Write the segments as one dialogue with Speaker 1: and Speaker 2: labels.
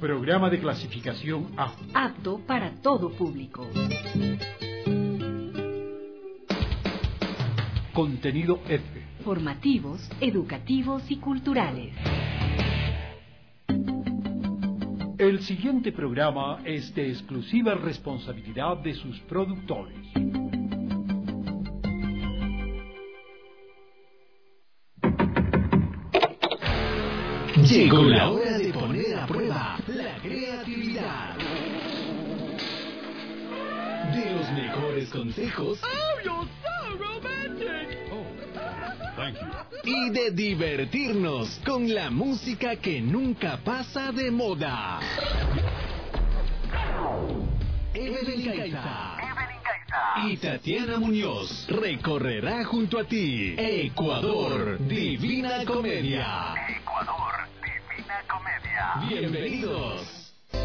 Speaker 1: Programa de clasificación A.
Speaker 2: Apto para todo público.
Speaker 1: Contenido F.
Speaker 2: Formativos, educativos y culturales.
Speaker 1: El siguiente programa es de exclusiva responsabilidad de sus productores.
Speaker 3: Llegó la hora de poner a prueba la creatividad. De los mejores consejos.
Speaker 4: Oh, you're so romantic.
Speaker 3: Oh, thank you. Y de divertirnos con la música que nunca pasa de moda. Evelyn Caiza y Tatiana Muñoz recorrerá junto a ti Ecuador Divina Comedia.
Speaker 5: Ecuador Divina Comedia.
Speaker 3: Bienvenidos.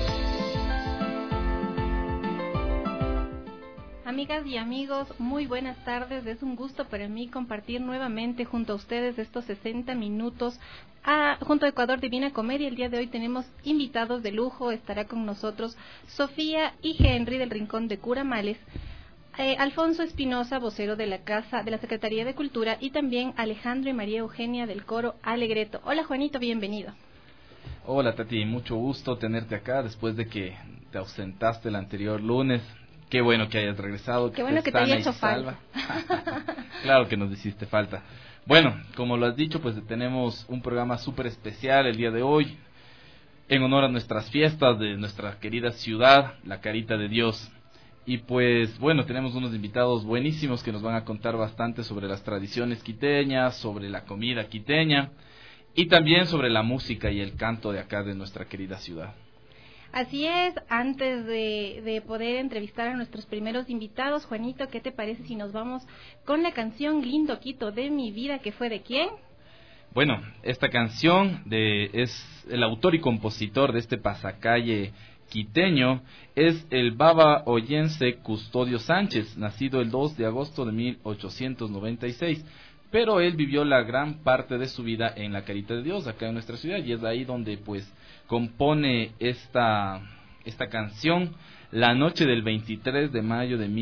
Speaker 6: Amigas y amigos, muy buenas tardes. Es un gusto para mí compartir nuevamente junto a ustedes estos 60 minutos junto a Ecuador Divina Comedia. El día de hoy tenemos invitados de lujo. Estará con nosotros Sofía y Henry del Rincón de Curamales, Alfonso Espinosa, vocero de la Secretaría de Cultura, y también Alejandro y María Eugenia del coro Alegreto. Hola Juanito, bienvenido.
Speaker 7: Hola Tati, mucho gusto tenerte acá después de que te ausentaste el anterior lunes. Qué bueno que hayas regresado.
Speaker 6: Qué bueno que te haya hecho falta.
Speaker 7: Claro que nos hiciste falta. Bueno, como lo has dicho, pues tenemos un programa súper especial el día de hoy, en honor a nuestras fiestas de nuestra querida ciudad, la Carita de Dios. Y pues bueno, tenemos unos invitados buenísimos que nos van a contar bastante sobre las tradiciones quiteñas, sobre la comida quiteña y también sobre la música y el canto de acá de nuestra querida ciudad.
Speaker 6: Así es. Antes de poder entrevistar a nuestros primeros invitados, Juanito, ¿qué te parece si nos vamos con la canción Lindo Quito de mi vida, que fue de quién?
Speaker 7: Bueno, esta canción es el autor y compositor de este pasacalle quiteño, es el baba oyense Custodio Sánchez, nacido el 2 de agosto de 1896. Pero él vivió la gran parte de su vida en la Carita de Dios, acá en nuestra ciudad, y es ahí donde pues compone esta canción la noche del 23 de mayo de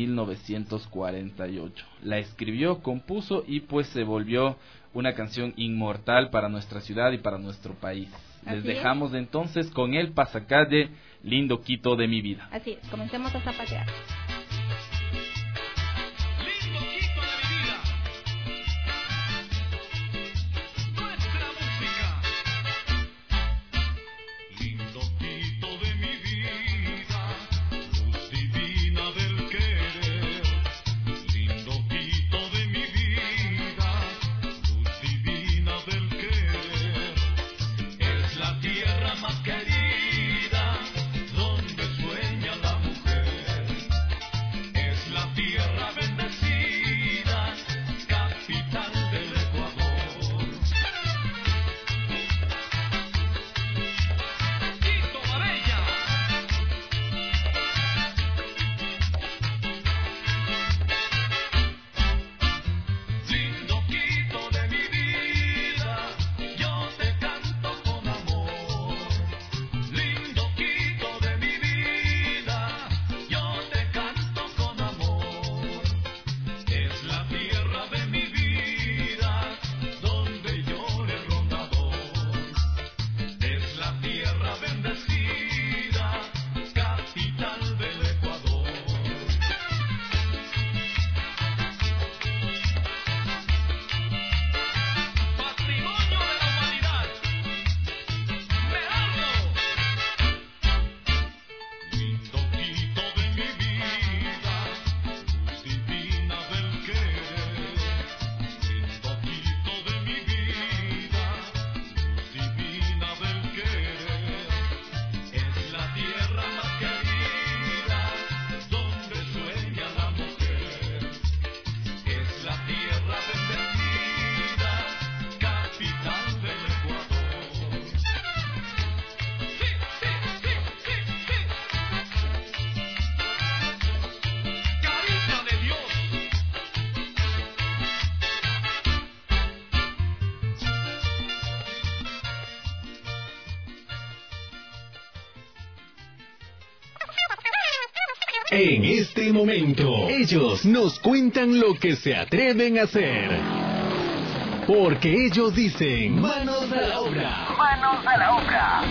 Speaker 7: 1948. La escribió, compuso y pues se volvió una canción inmortal para nuestra ciudad y para nuestro país. Les dejamos entonces con el pasacalle Lindo Quito de mi vida.
Speaker 6: Así es, comencemos a zapatear.
Speaker 5: Más querida, donde sueña la mujer.
Speaker 3: En este momento, ellos nos cuentan lo que se atreven a hacer. Porque ellos dicen, manos a la obra.
Speaker 5: Manos a la obra.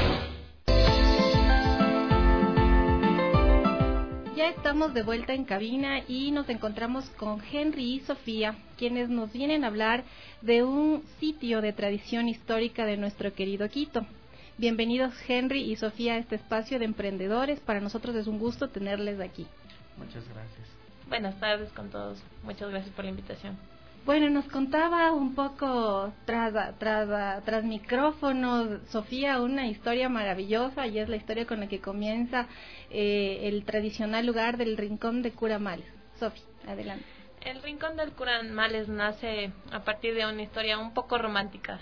Speaker 6: Ya estamos de vuelta en cabina y nos encontramos con Henry y Sofía, quienes nos vienen a hablar de un sitio de tradición histórica de nuestro querido Quito. Bienvenidos Henry y Sofía a este espacio de emprendedores. Para nosotros es un gusto tenerles aquí.
Speaker 8: Muchas gracias.
Speaker 9: Buenas tardes con todos. Muchas gracias por la invitación.
Speaker 6: Bueno, nos contaba un poco tras micrófonos, Sofía, una historia maravillosa, y es la historia con la que comienza el tradicional lugar del Rincón de Curamales. Sofía, adelante.
Speaker 9: El Rincón del Curamales nace a partir de una historia un poco romántica.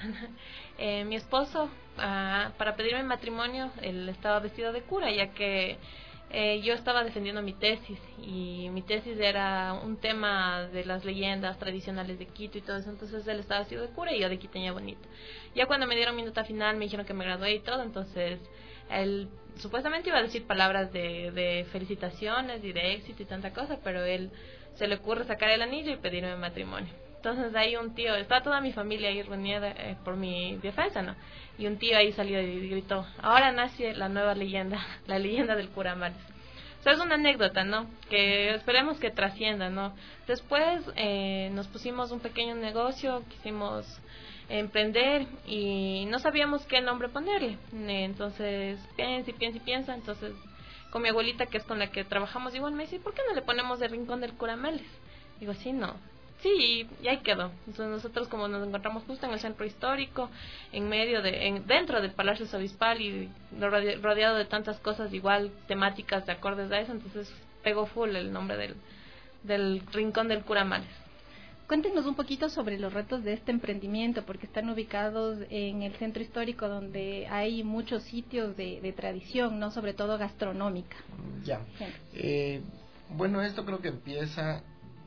Speaker 9: Mi esposo, para pedirme matrimonio, él estaba vestido de cura, ya que yo estaba defendiendo mi tesis, y mi tesis era un tema de las leyendas tradicionales de Quito y todo eso. Entonces él estaba vestido de cura y yo de quiteña bonita. Ya cuando me dieron mi nota final, me dijeron que me gradué y todo, entonces él supuestamente iba a decir palabras de felicitaciones y de éxito y tanta cosa, pero él se le ocurre sacar el anillo y pedirme matrimonio. Entonces ahí un tío, estaba toda mi familia ahí reunida por mi defensa, ¿no? Y un tío ahí salió y gritó, ahora nace la nueva leyenda, la leyenda del Curamales. O sea, es una anécdota, ¿no? Que esperemos que trascienda, ¿no? Después nos pusimos un pequeño negocio, quisimos emprender y no sabíamos qué nombre ponerle. Entonces piensa. Entonces con mi abuelita, que es con la que trabajamos, igual me dice, ¿por qué no le ponemos el Rincón del Curamales? Digo, sí, no. Sí, y ahí quedó. Entonces nosotros, como nos encontramos justo en el centro histórico, dentro del Palacio Sobispal y rodeado de tantas cosas igual temáticas de acordes a eso, entonces pegó full el nombre del Rincón del Curamales.
Speaker 6: Cuéntenos un poquito sobre los retos de este emprendimiento, porque están ubicados en el centro histórico, donde hay muchos sitios de tradición, no, sobre todo gastronómica.
Speaker 8: Ya. Bueno, esto creo que empieza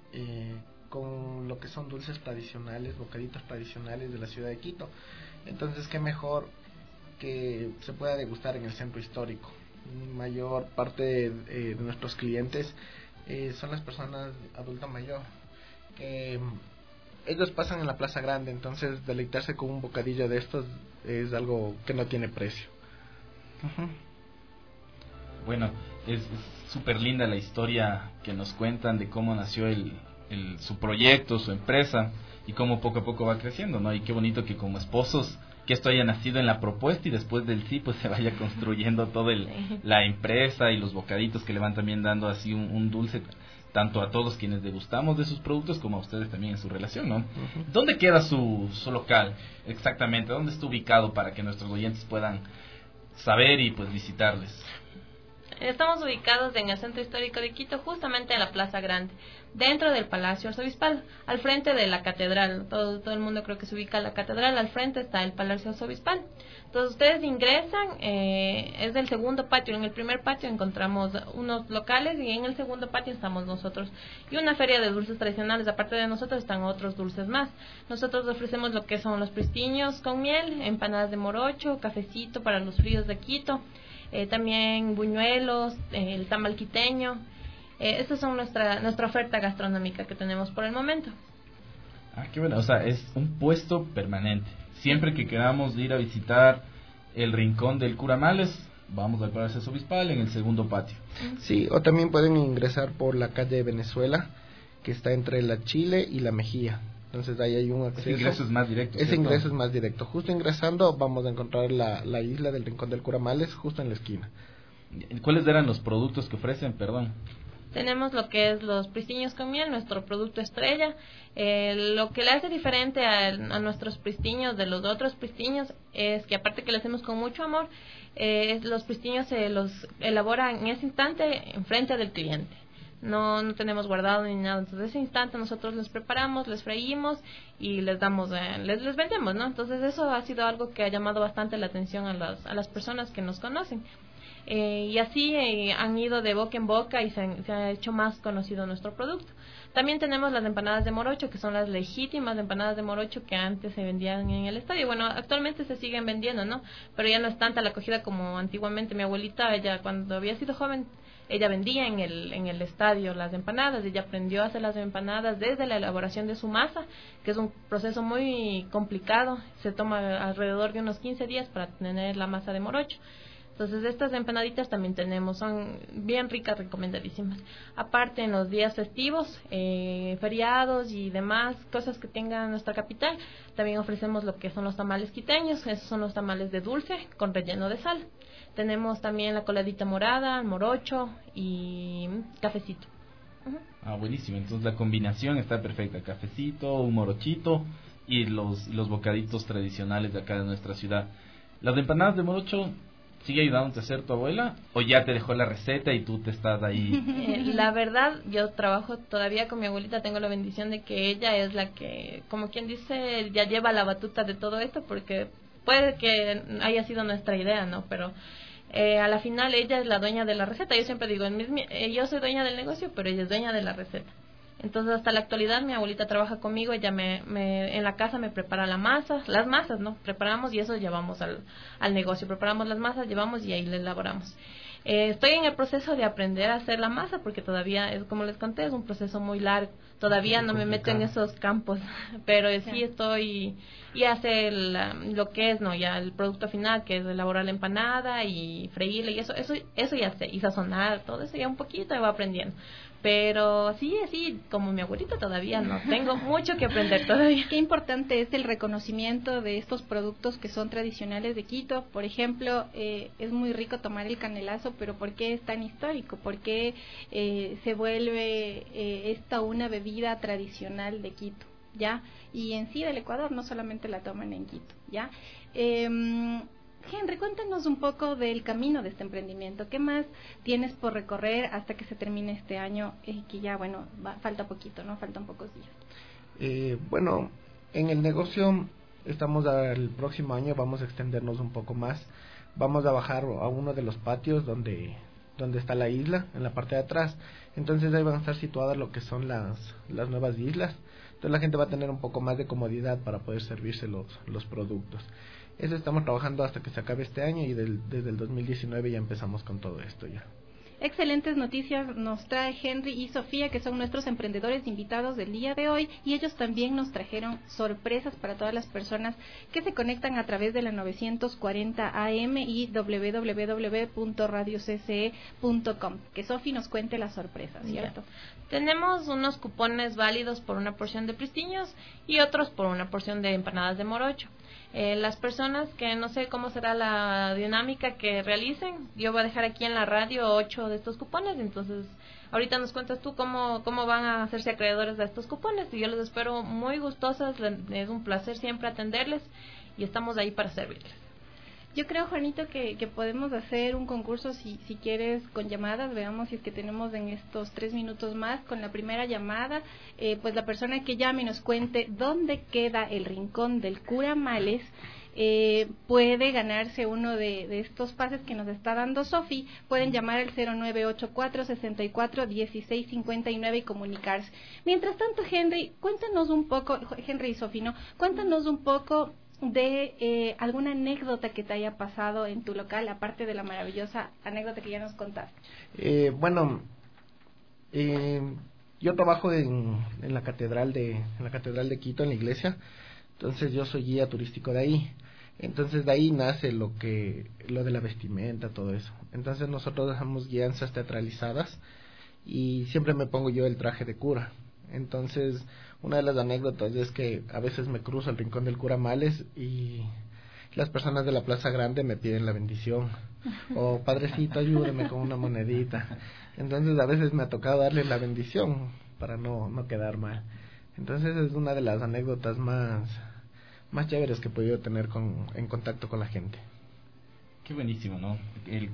Speaker 8: con lo que son dulces tradicionales, bocaditos tradicionales de la ciudad de Quito. Entonces, qué mejor que se pueda degustar en el centro histórico. Mayor parte de nuestros clientes son las personas adulta mayor, que ellos pasan en la Plaza Grande, entonces deleitarse con un bocadillo de estos es algo que no tiene precio.
Speaker 7: Bueno, es súper linda la historia que nos cuentan de cómo nació su proyecto, su empresa, y cómo poco a poco va creciendo, ¿no? Y qué bonito que como esposos, que esto haya nacido en la propuesta y después del sí, pues se vaya construyendo toda la empresa y los bocaditos que le van también dando así un dulce, tanto a todos quienes degustamos de sus productos como a ustedes también en su relación, ¿no? ¿Dónde queda su local exactamente? ¿Dónde está ubicado para que nuestros oyentes puedan saber y pues visitarles?
Speaker 9: Estamos ubicados en el centro histórico de Quito, justamente en la Plaza Grande, dentro del Palacio Arzobispal, al frente de la catedral. Todo el mundo creo que se ubica a la catedral, al frente está el Palacio Arzobispal. Entonces ustedes ingresan, es del segundo patio. En el primer patio encontramos unos locales y en el segundo patio estamos nosotros. Y una feria de dulces tradicionales. Aparte de nosotros están otros dulces más. Nosotros ofrecemos lo que son los pristiños con miel, empanadas de morocho, cafecito para los fríos de Quito. También buñuelos, el tamal quiteño. Esta es nuestra oferta gastronómica que tenemos por el momento.
Speaker 7: Qué bueno, o sea, es un puesto permanente. Siempre que queramos ir a visitar el Rincón del Curamales, vamos al Palacio Arzobispal en el segundo patio.
Speaker 8: Sí, o también pueden ingresar por la calle Venezuela, que está entre la Chile y la Mejía. Entonces ahí hay un acceso.
Speaker 7: Ese ingreso es más directo.
Speaker 8: Ese ingreso es más directo. Justo ingresando vamos a encontrar la isla del Rincón del Curamales, justo en la esquina.
Speaker 7: ¿Cuáles eran los productos que ofrecen? Perdón.
Speaker 9: Tenemos lo que es los pristiños con miel, nuestro producto estrella. Lo que le hace diferente a nuestros pristiños de los otros pristiños es que, aparte que le hacemos con mucho amor, los pristiños se los elaboran en ese instante enfrente del cliente. No tenemos guardado ni nada. Entonces, ese instante nosotros les preparamos, les freímos y les damos, les vendemos, ¿no? Entonces, eso ha sido algo que ha llamado bastante la atención a las personas que nos conocen. Y así han ido de boca en boca y se ha hecho más conocido nuestro producto. También tenemos las empanadas de morocho, que son las legítimas empanadas de morocho que antes se vendían en el estadio. Bueno, actualmente se siguen vendiendo, ¿no? Pero ya no es tanta la acogida como antiguamente. Mi abuelita, ella cuando había sido joven, ella vendía en el estadio las empanadas. Ella aprendió a hacer las empanadas desde la elaboración de su masa, que es un proceso muy complicado. Se toma alrededor de unos 15 días para tener la masa de morocho. Entonces estas empanaditas también tenemos, son bien ricas, recomendadísimas. Aparte en los días festivos, feriados y demás cosas que tenga nuestra capital, también ofrecemos lo que son los tamales quiteños. Esos son los tamales de dulce con relleno de sal. Tenemos también la coladita morada, morocho y cafecito.
Speaker 7: Buenísimo, entonces la combinación está perfecta, cafecito, un morochito y los bocaditos tradicionales de acá de nuestra ciudad. Las empanadas de morocho, ¿sigue ayudándote a hacer tu abuela o ya te dejó la receta y tú te estás ahí?
Speaker 9: La verdad, yo trabajo todavía con mi abuelita, tengo la bendición de que ella es la que, como quien dice, ya lleva la batuta de todo esto, porque puede que haya sido nuestra idea, ¿no? Pero a la final ella es la dueña de la receta. Yo siempre digo, yo soy dueña del negocio, pero ella es dueña de la receta. Entonces hasta la actualidad mi abuelita trabaja conmigo, ella en la casa me prepara las masas, ¿no? Preparamos y eso llevamos al negocio, preparamos las masas, llevamos y ahí le elaboramos. Estoy en el proceso de aprender a hacer la masa porque todavía, como les conté, es un proceso muy largo, todavía no me meto en esos campos, pero sí estoy y hacer lo que es, ¿no? Ya el producto final, que es elaborar la empanada y freírla y eso ya sé, y sazonar, todo eso ya un poquito me va aprendiendo. Pero sí, así como mi abuelita todavía no, tengo mucho que aprender todavía.
Speaker 6: Qué importante es el reconocimiento de estos productos que son tradicionales de Quito. Por ejemplo, es muy rico tomar el canelazo, pero ¿por qué es tan histórico? ¿Por qué se vuelve esta una bebida tradicional de Quito? ¿Ya? Y en sí del Ecuador, no solamente la toman en Quito, ¿ya? Henry, cuéntanos un poco del camino de este emprendimiento. ¿Qué más tienes por recorrer hasta que se termine este año? Que ya, bueno, falta poquito, ¿no? Faltan pocos días.
Speaker 8: Bueno, en el negocio estamos el próximo año, vamos a extendernos un poco más. Vamos a bajar a uno de los patios donde está la isla, en la parte de atrás. Entonces ahí van a estar situadas lo que son las nuevas islas. Entonces la gente va a tener un poco más de comodidad para poder servirse los productos. Eso estamos trabajando hasta que se acabe este año y desde el 2019 ya empezamos con todo esto ya.
Speaker 6: Excelentes noticias nos trae Henry y Sofía, que son nuestros emprendedores invitados del día de hoy, y ellos también nos trajeron sorpresas para todas las personas que se conectan a través de la 940 AM y www.radiocce.com. Que Sofi nos cuente las sorpresas, ¿cierto?
Speaker 9: Tenemos unos cupones válidos por una porción de pristiños y otros por una porción de empanadas de morocho. Las personas que no sé cómo será la dinámica que realicen, yo voy a dejar aquí en la radio 8 de estos cupones, entonces ahorita nos cuentas tú cómo van a hacerse acreedores de estos cupones y yo les espero muy gustosas, es un placer siempre atenderles y estamos ahí para servirles.
Speaker 6: Yo creo, Juanito, que podemos hacer un concurso, si quieres, con llamadas. Veamos si es que tenemos en estos 3 minutos más. Con la primera llamada, pues la persona que llame y nos cuente dónde queda el rincón del Cura Males, puede ganarse uno de estos pases que nos está dando Sofi. Pueden llamar al 0984-64-1659 y comunicarse. Mientras tanto, Henry, cuéntanos un poco, Henry y Sofi, ¿no? Cuéntanos un poco de alguna anécdota que te haya pasado en tu local, aparte de la maravillosa anécdota que ya nos contaste.
Speaker 8: Yo trabajo en la catedral de Quito, en la iglesia. Entonces yo soy guía turístico de ahí. Entonces de ahí nace lo de la vestimenta, todo eso. Entonces nosotros dejamos guianzas teatralizadas y siempre me pongo yo el traje de cura. Entonces, una de las anécdotas es que a veces me cruzo el rincón del Cura Males y las personas de la Plaza Grande me piden la bendición. O, padrecito, ayúdeme con una monedita. Entonces, a veces me ha tocado darle la bendición para no quedar mal. Entonces, es una de las anécdotas más chéveres que he podido tener en contacto con la gente.
Speaker 7: Qué buenísimo, ¿no? El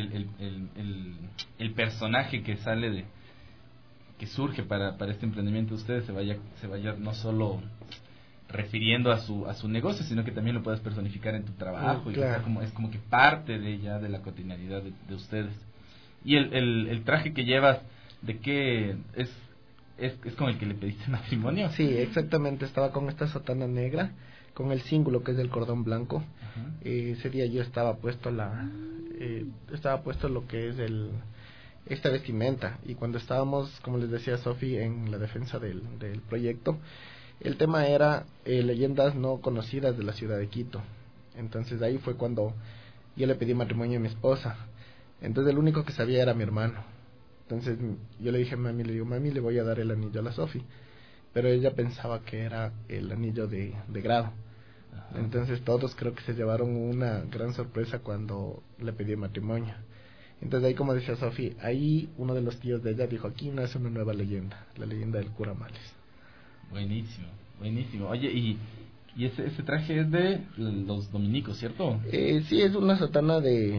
Speaker 7: personaje que sale que surge para este emprendimiento de ustedes se vaya no solo refiriendo a su negocio, sino que también lo puedas personificar en tu trabajo.
Speaker 8: Claro.
Speaker 7: Y es como que parte de la cotidianidad de ustedes. Y el traje que llevas, ¿de qué es con el que le pediste matrimonio?
Speaker 8: Sí, exactamente, estaba con esta sotana negra con el símbolo que es del cordón blanco. Ese día yo estaba puesto lo que es esta vestimenta. Y cuando estábamos, como les decía Sofi, en la defensa del proyecto, el tema era leyendas no conocidas de la ciudad de Quito. Entonces ahí fue cuando yo le pedí matrimonio a mi esposa. Entonces el único que sabía era mi hermano. Entonces yo le dije a mami, mami, le voy a dar el anillo a la Sofi. Pero ella pensaba que era el anillo de grado. Ajá. Entonces todos creo que se llevaron una gran sorpresa cuando le pedí matrimonio. Entonces ahí, como decía Sofi, ahí uno de los tíos de ella dijo, aquí nace una nueva leyenda, la leyenda del cura Males.
Speaker 7: Buenísimo, buenísimo. Oye, y ese traje es de los dominicos, ¿cierto?
Speaker 8: Sí, es una sotana de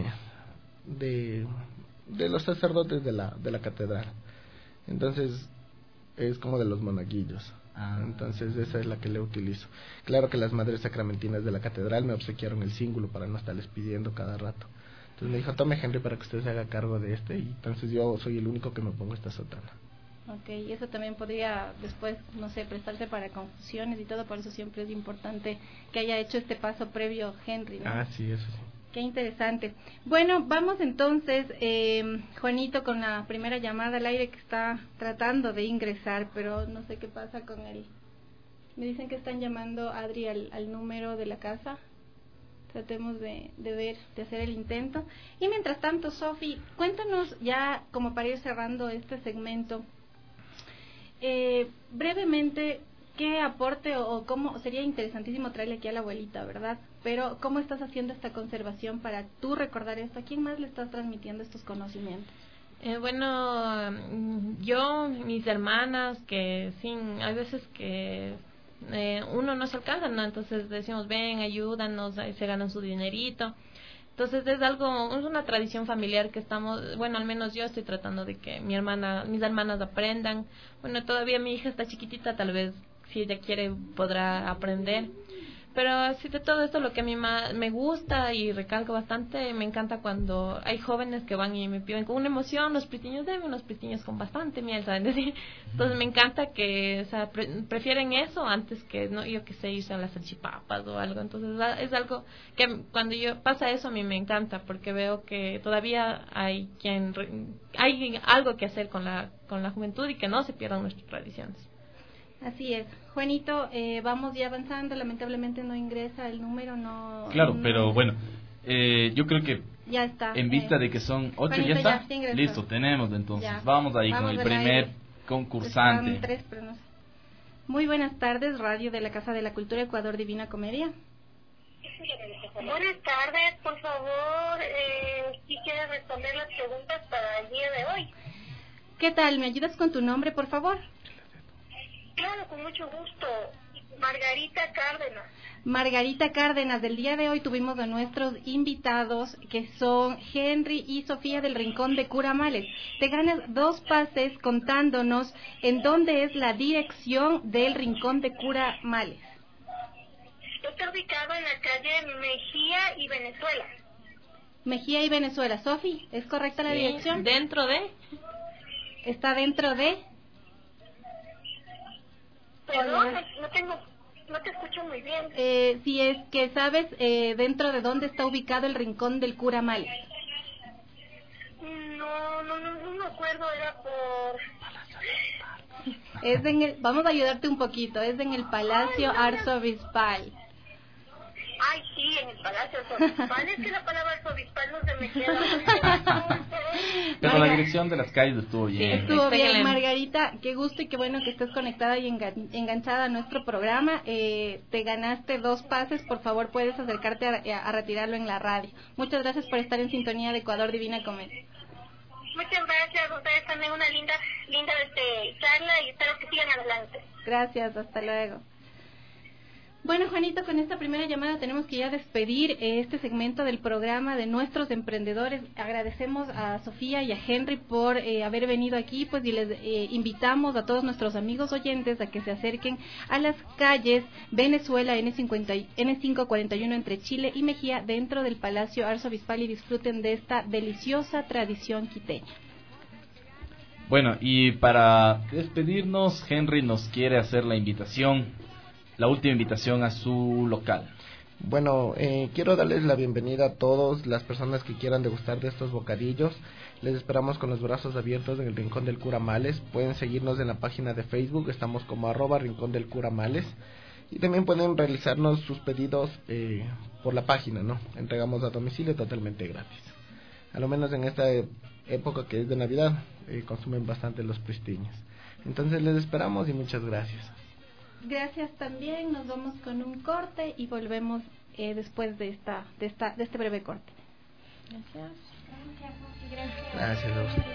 Speaker 8: los sacerdotes de la catedral. Entonces es como de los monaguillos. Entonces esa es la que le utilizo. Claro que las madres sacramentinas de la catedral me obsequiaron el cíngulo para no estarles pidiendo cada rato. Entonces me dijo, tome Henry para que usted se haga cargo de este, y entonces yo soy el único que me pongo esta sotana.
Speaker 6: Ok, y eso también podría después, no sé, prestarse para confusiones y todo, por eso siempre es importante que haya hecho este paso previo Henry, ¿no?
Speaker 8: Sí, eso sí.
Speaker 6: Qué interesante. Bueno, vamos entonces, Juanito, con la primera llamada al aire, que está tratando de ingresar, pero no sé qué pasa con él. Me dicen que están llamando, Adri, al número de la casa. Tratemos de hacer el intento. Y mientras tanto, Sofi, cuéntanos ya, como para ir cerrando este segmento, brevemente, qué aporte o cómo, sería interesantísimo traerle aquí a la abuelita, ¿verdad? Pero ¿cómo estás haciendo esta conservación para tú recordar esto? ¿A quién más le estás transmitiendo estos conocimientos?
Speaker 9: Bueno, yo, mis hermanas, que sí, hay veces que uno no se alcanza, ¿no? Entonces decimos, ven, ayúdanos, ahí se ganan su dinerito. Entonces es una tradición familiar que estamos, bueno, al menos yo estoy tratando de que mis hermanas aprendan. Bueno, todavía mi hija está chiquitita, tal vez si ella quiere podrá aprender. Pero así de todo esto, lo que a mí me gusta y recalco bastante, me encanta cuando hay jóvenes que van y me piden con una emoción los pristiños, deben unos pristiños con bastante miel, ¿saben decir? Entonces me encanta que, o sea, prefieren eso antes que, no, yo que sé, irse a las salchipapas o algo. Entonces es algo que cuando pasa eso a mí me encanta, porque veo que todavía hay algo que hacer con la juventud y que no se pierdan nuestras tradiciones.
Speaker 6: Así es. Juanito, vamos ya avanzando, lamentablemente no ingresa el número, no...
Speaker 7: Claro,
Speaker 6: no,
Speaker 7: pero bueno, yo creo que
Speaker 6: ya está,
Speaker 7: en vista de que son 8,
Speaker 6: Juanito,
Speaker 7: ¿ya está?
Speaker 6: Ya
Speaker 7: Listo, tenemos entonces.
Speaker 6: Ya.
Speaker 7: Vamos ahí con el primer concursante.
Speaker 6: Están 3, pero no sé. Muy buenas tardes, Radio de la Casa de la Cultura, Ecuador Divina Comedia.
Speaker 10: Buenas tardes, por favor, quisiera responder las preguntas para el día de hoy.
Speaker 6: ¿Qué tal? ¿Me ayudas con tu nombre, por favor?
Speaker 10: Claro, con mucho gusto. Margarita Cárdenas.
Speaker 6: Margarita Cárdenas, del día de hoy tuvimos a nuestros invitados, que son Henry y Sofía del Rincón de Cura Males. Te ganas 2 pases contándonos en dónde es la dirección del Rincón de Cura Males.
Speaker 10: Está ubicado en la calle Mejía y Venezuela.
Speaker 6: Mejía y Venezuela. Sofi, ¿es correcta la dirección?
Speaker 9: ¿Dentro de?
Speaker 6: ¿Está dentro de?
Speaker 10: Perdón, no te escucho muy bien.
Speaker 6: Si es que sabes dentro de dónde está ubicado el Rincón del Cura Males.
Speaker 10: No me acuerdo, era por...
Speaker 6: Vamos a ayudarte un poquito, es en el Palacio Arzobispal.
Speaker 10: Ay, sí, en el Palacio Arzobispal. Es que la palabra arzobispal no se me queda muy bien.
Speaker 7: Pero la dirección de las calles estuvo bien.
Speaker 6: Sí, estuvo bien, Margarita. Qué gusto y qué bueno que estés conectada y enganchada a nuestro programa. Te ganaste 2 pases. Por favor, puedes acercarte a retirarlo en la radio. Muchas gracias por estar en sintonía de Ecuador Divina Comedia.
Speaker 10: Muchas gracias. Ustedes también una linda charla y espero que sigan adelante.
Speaker 6: Gracias, hasta luego. Bueno, Juanito, con esta primera llamada tenemos que ya despedir este segmento del programa de nuestros emprendedores. Agradecemos a Sofía y a Henry por haber venido aquí, pues, y les invitamos a todos nuestros amigos oyentes a que se acerquen a las calles Venezuela, N541 entre Chile y Mejía, dentro del Palacio Arzobispal, y disfruten de esta deliciosa tradición quiteña.
Speaker 7: Bueno, y para despedirnos, Henry nos quiere hacer la última invitación a su local.
Speaker 8: Bueno, quiero darles la bienvenida a todas las personas que quieran degustar de estos bocadillos. Les esperamos con los brazos abiertos en el Rincón del Cura Males. Pueden seguirnos en la página de Facebook, estamos como @Rincón del Cura Males. Y también pueden realizarnos sus pedidos por la página, ¿no? Entregamos a domicilio totalmente gratis. A lo menos en esta época que es de Navidad, consumen bastante los pristiños. Entonces les esperamos y muchas gracias.
Speaker 6: Gracias también, nos vamos con un corte y volvemos después de este breve corte. Gracias.
Speaker 8: Gracias a usted.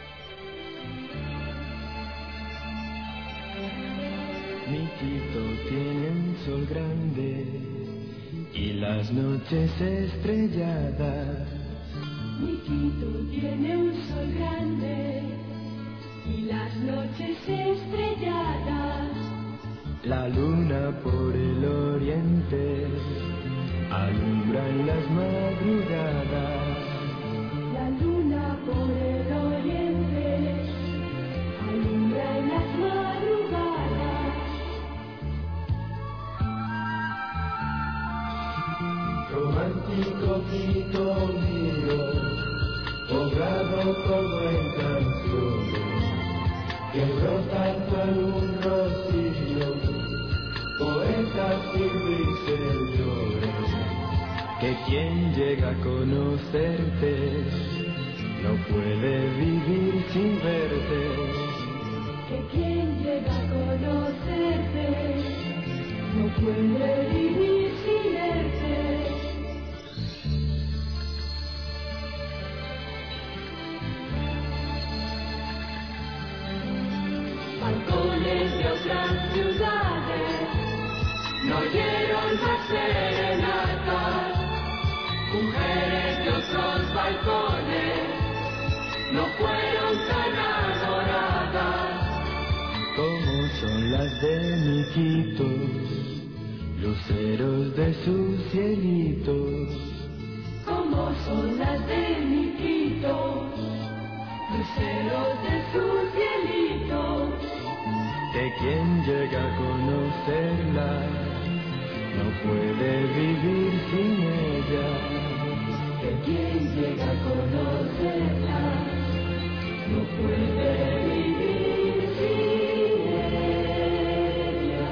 Speaker 11: Mi Quito tiene un sol grande y las noches estrelladas.
Speaker 12: Mi Quito tiene un sol grande y las noches estrelladas.
Speaker 11: La luna por el oriente alumbra en las madrugadas.
Speaker 12: La luna por el oriente alumbra en las madrugadas.
Speaker 11: Romántico Quito mío, ahogado todo en canciones, que brotan cual un rocío, poetas y ruiseñores, que quien llega a conocerte no puede vivir sin verte.
Speaker 12: Que quien llega a conocerte no puede vivir sin verte. Balcones de otras ciudades no oyeron las serenatas. Mujeres de otros balcones no fueron tan adoradas
Speaker 11: como son las de mi Quito, luceros de sus cielitos.
Speaker 12: Como son las de mi Quito, luceros de sus cielitos.
Speaker 11: Que quien llega a conocerla no puede vivir sin ella.
Speaker 12: Que quien llega a conocerla no puede vivir sin ella.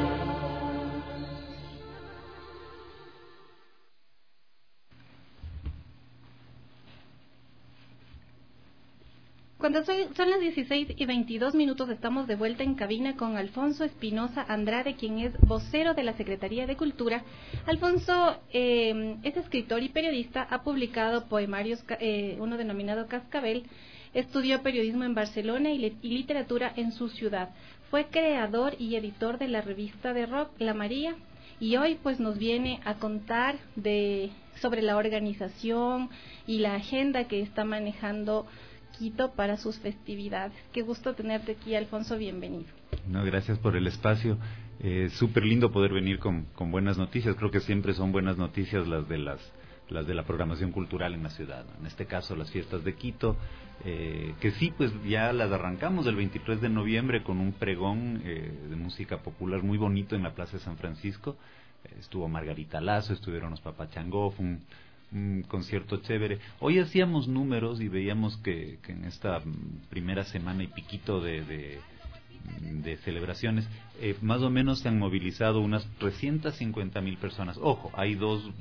Speaker 6: Cuando son las 16:22, estamos de vuelta en cabina con Alfonso Espinosa Andrade, quien es vocero de la Secretaría de Cultura. Alfonso es escritor y periodista, ha publicado poemarios, uno denominado Cascabel, estudió periodismo en Barcelona y literatura en su ciudad. Fue creador y editor de la revista de rock La María, y hoy pues nos viene a contar sobre la organización y la agenda que está manejando Quito para sus festividades. Qué gusto tenerte aquí, Alfonso, bienvenido.
Speaker 13: No, gracias por el espacio. Súper lindo poder venir con buenas noticias. Creo que siempre son buenas noticias las de la programación cultural en la ciudad, ¿no? En este caso las fiestas de Quito, que sí, pues ya las arrancamos el 23 de noviembre con un pregón de música popular muy bonito en la Plaza de San Francisco. Estuvo Margarita Lazo, estuvieron los Papachangó, fue un concierto chévere. Hoy hacíamos números y veíamos que en esta primera semana y piquito de celebraciones, más o menos se han movilizado unas 350,000 personas. Ojo, hay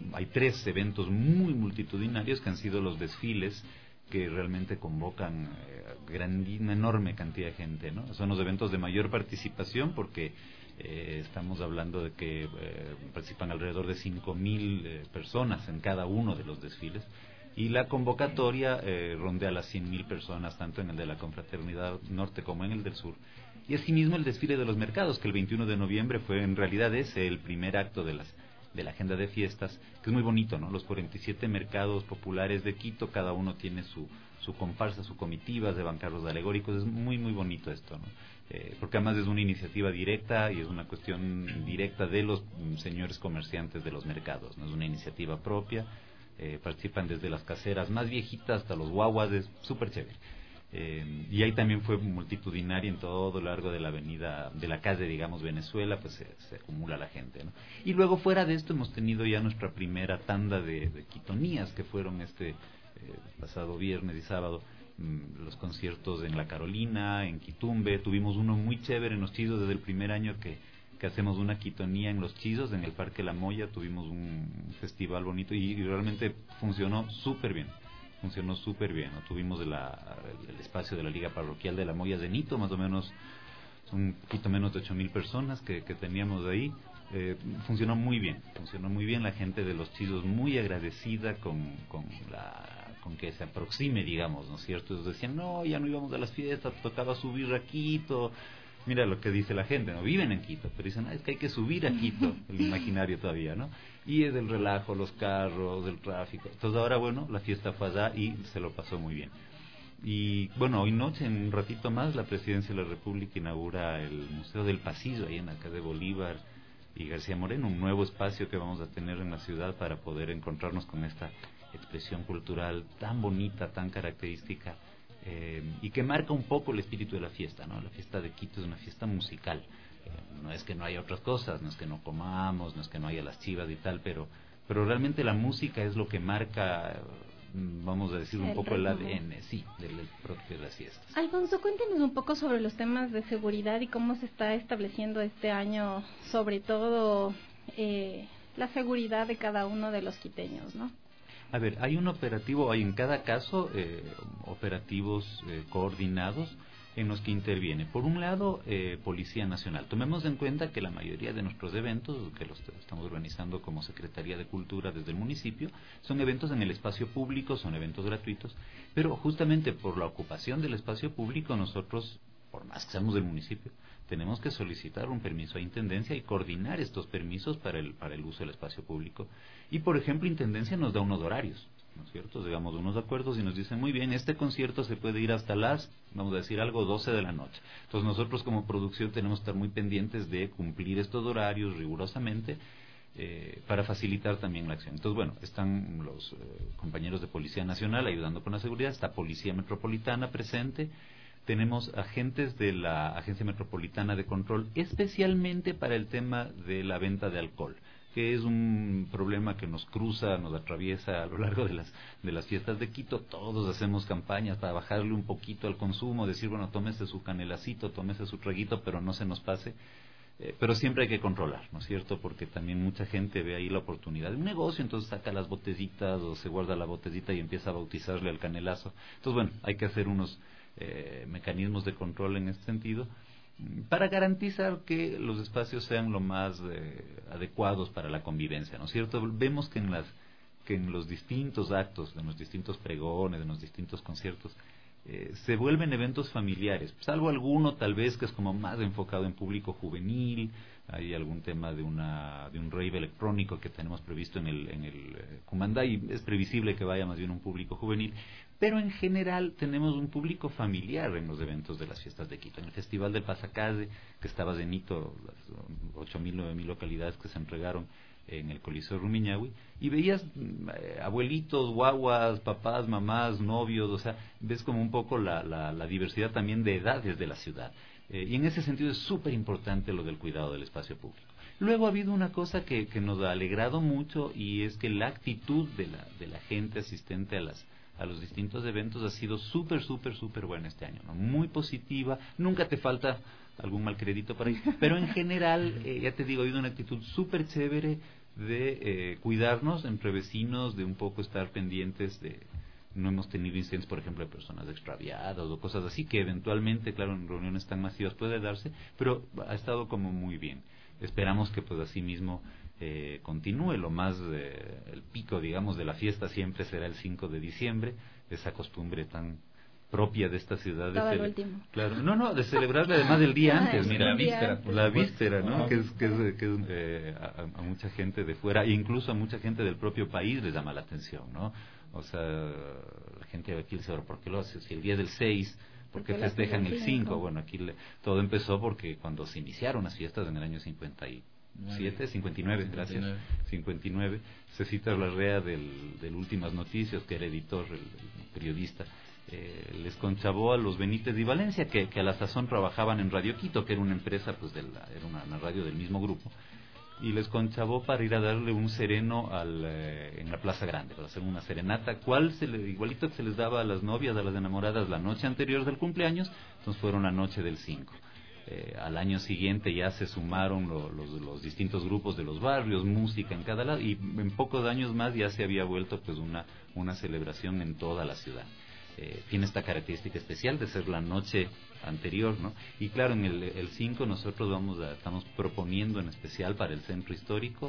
Speaker 13: 3 eventos muy multitudinarios que han sido los desfiles, que realmente convocan una enorme cantidad de gente, ¿no? Son los eventos de mayor participación porque estamos hablando de que participan alrededor de 5,000 personas en cada uno de los desfiles, y la convocatoria rondea las 100,000 personas, tanto en el de la Confraternidad Norte como en el del Sur. Y asimismo el desfile de los mercados, que el 21 de noviembre fue en realidad el primer acto de la agenda de fiestas, que es muy bonito, ¿no? Los 47 mercados populares de Quito, cada uno tiene su comparsa, su comitiva de bancarros alegóricos. Es muy muy bonito esto, ¿no? Porque además es una iniciativa directa y es una cuestión directa de los señores comerciantes de los mercados, ¿no? Es una iniciativa propia. Participan desde las caseras más viejitas hasta los guaguas, es súper chévere. Y ahí también fue multitudinaria en todo lo largo de la avenida, de la calle, digamos, Venezuela, pues se acumula la gente, ¿no? Y luego fuera de esto hemos tenido ya nuestra primera tanda de quitonías, que fueron pasado viernes y sábado, los conciertos en La Carolina, en Quitumbe. Tuvimos uno muy chévere en Los Chizos desde el primer año que hacemos una quitonía en Los Chizos, en el Parque La Moya. Tuvimos un festival bonito y realmente funcionó súper bien. ¿No? Tuvimos el espacio de la Liga Parroquial de La Moya de Nito, más o menos un poquito menos de 8,000 personas que teníamos ahí. Funcionó muy bien, la gente de Los Chizos muy agradecida con que se aproxime, digamos, ¿no es cierto? Ellos decían, no, ya no íbamos a las fiestas, tocaba subir a Quito. Mira lo que dice la gente, no viven en Quito, pero dicen, es que hay que subir a Quito, el imaginario todavía, ¿no? Y es el relajo, los carros, el tráfico. Entonces ahora, bueno, la fiesta fue allá y se lo pasó muy bien. Y bueno, hoy noche, en un ratito más, la Presidencia de la República inaugura el Museo del Pasillo, ahí en la calle Bolívar y García Moreno, un nuevo espacio que vamos a tener en la ciudad para poder encontrarnos con esta expresión cultural tan bonita, tan característica, y que marca un poco el espíritu de la fiesta, ¿no? La fiesta de Quito es una fiesta musical. No es que no haya otras cosas, no es que no comamos, no es que no haya las chivas y tal, pero realmente la música es lo que marca, vamos a decir, un poco el ADN, sí, del propio de las fiestas.
Speaker 6: Alfonso, cuéntenos un poco sobre los temas de seguridad y cómo se está estableciendo este año, sobre todo la seguridad de cada uno de los quiteños, ¿no?
Speaker 13: A ver, hay un operativo, hay en cada caso operativos coordinados en los que interviene. Por un lado, Policía Nacional. Tomemos en cuenta que la mayoría de nuestros eventos, que los estamos organizando como Secretaría de Cultura desde el municipio, son eventos en el espacio público, son eventos gratuitos, pero justamente por la ocupación del espacio público nosotros, por más que seamos del municipio, tenemos que solicitar un permiso a Intendencia y coordinar estos permisos para el uso del espacio público. Y, por ejemplo, Intendencia nos da unos horarios, ¿no es cierto? Digamos, unos acuerdos y nos dicen, muy bien, este concierto se puede ir hasta las, vamos a decir algo, 12 de la noche. Entonces nosotros como producción tenemos que estar muy pendientes de cumplir estos horarios rigurosamente para facilitar también la acción. Entonces, bueno, están los compañeros de Policía Nacional ayudando con la seguridad, está Policía Metropolitana presente. Tenemos agentes de la Agencia Metropolitana de Control, especialmente para el tema de la venta de alcohol, que es un problema que nos cruza, nos atraviesa a lo largo de las fiestas de Quito. Todos hacemos campañas para bajarle un poquito al consumo, decir, bueno, tómese su canelacito, tómese su traguito, pero no se nos pase. Pero siempre hay que controlar, ¿no es cierto? Porque también mucha gente ve ahí la oportunidad de un negocio, entonces saca las botellitas o se guarda la botellita y empieza a bautizarle al canelazo. Entonces, bueno, hay que hacer unos mecanismos de control en este sentido para garantizar que los espacios sean lo más adecuados para la convivencia, ¿no es cierto? Vemos que en los distintos actos, en los distintos pregones, en los distintos conciertos, se vuelven eventos familiares, salvo alguno tal vez que es como más enfocado en público juvenil. Hay algún tema de un rave electrónico que tenemos previsto en el Cumandá y es previsible que vaya más bien un público juvenil, pero en general tenemos un público familiar en los eventos de las fiestas de Quito. En el Festival del Pasacalle, que estaba llenito, las 8,000, 9,000 localidades que se entregaron en el Coliseo Rumiñahui, y veías abuelitos, guaguas, papás, mamás, novios, o sea, ves como un poco la diversidad también de edades de la ciudad. Y en ese sentido es súper importante lo del cuidado del espacio público. Luego ha habido una cosa que nos ha alegrado mucho, y es que la actitud de la gente asistente a los distintos eventos ha sido súper buena este año, ¿no? Muy positiva, nunca te falta algún mal crédito para ir, pero en general, ya te digo, ha habido una actitud súper chévere de cuidarnos entre vecinos, de un poco estar pendientes de... No hemos tenido incidentes, por ejemplo, de personas extraviadas o cosas así, que eventualmente, claro, en reuniones tan masivas puede darse, pero ha estado como muy bien. Esperamos que pues así mismo continúe. Lo más, el pico, digamos, de la fiesta siempre será el 5 de diciembre, esa costumbre tan propia de esta ciudad de celebrarla además del día antes, mira, la víspera, ¿no? Que es a mucha gente de fuera e incluso a mucha gente del propio país les llama la atención, ¿no? O sea, la gente de aquí dice, ¿por qué lo hace? Si el día del 6, ¿por qué festejan el 5? Bueno, aquí todo empezó porque cuando se iniciaron las fiestas en el año 59, gracias, 59, se cita Larrea del Últimas Noticias, que era editor, el periodista, les conchavó a los Benítez y Valencia, que a la sazón trabajaban en Radio Quito, que era una empresa, pues era una radio del mismo grupo, y les conchavó para ir a darle un sereno en la Plaza Grande, para hacer una serenata, igualito que se les daba a las novias, a las enamoradas la noche anterior del cumpleaños. Entonces fueron la noche del 5. Al año siguiente ya se sumaron los distintos grupos de los barrios, música en cada lado, y en pocos años más ya se había vuelto pues una celebración en toda la ciudad. Tiene esta característica especial de ser la noche anterior, ¿no? Y claro, en el 5 nosotros estamos proponiendo en especial para el centro histórico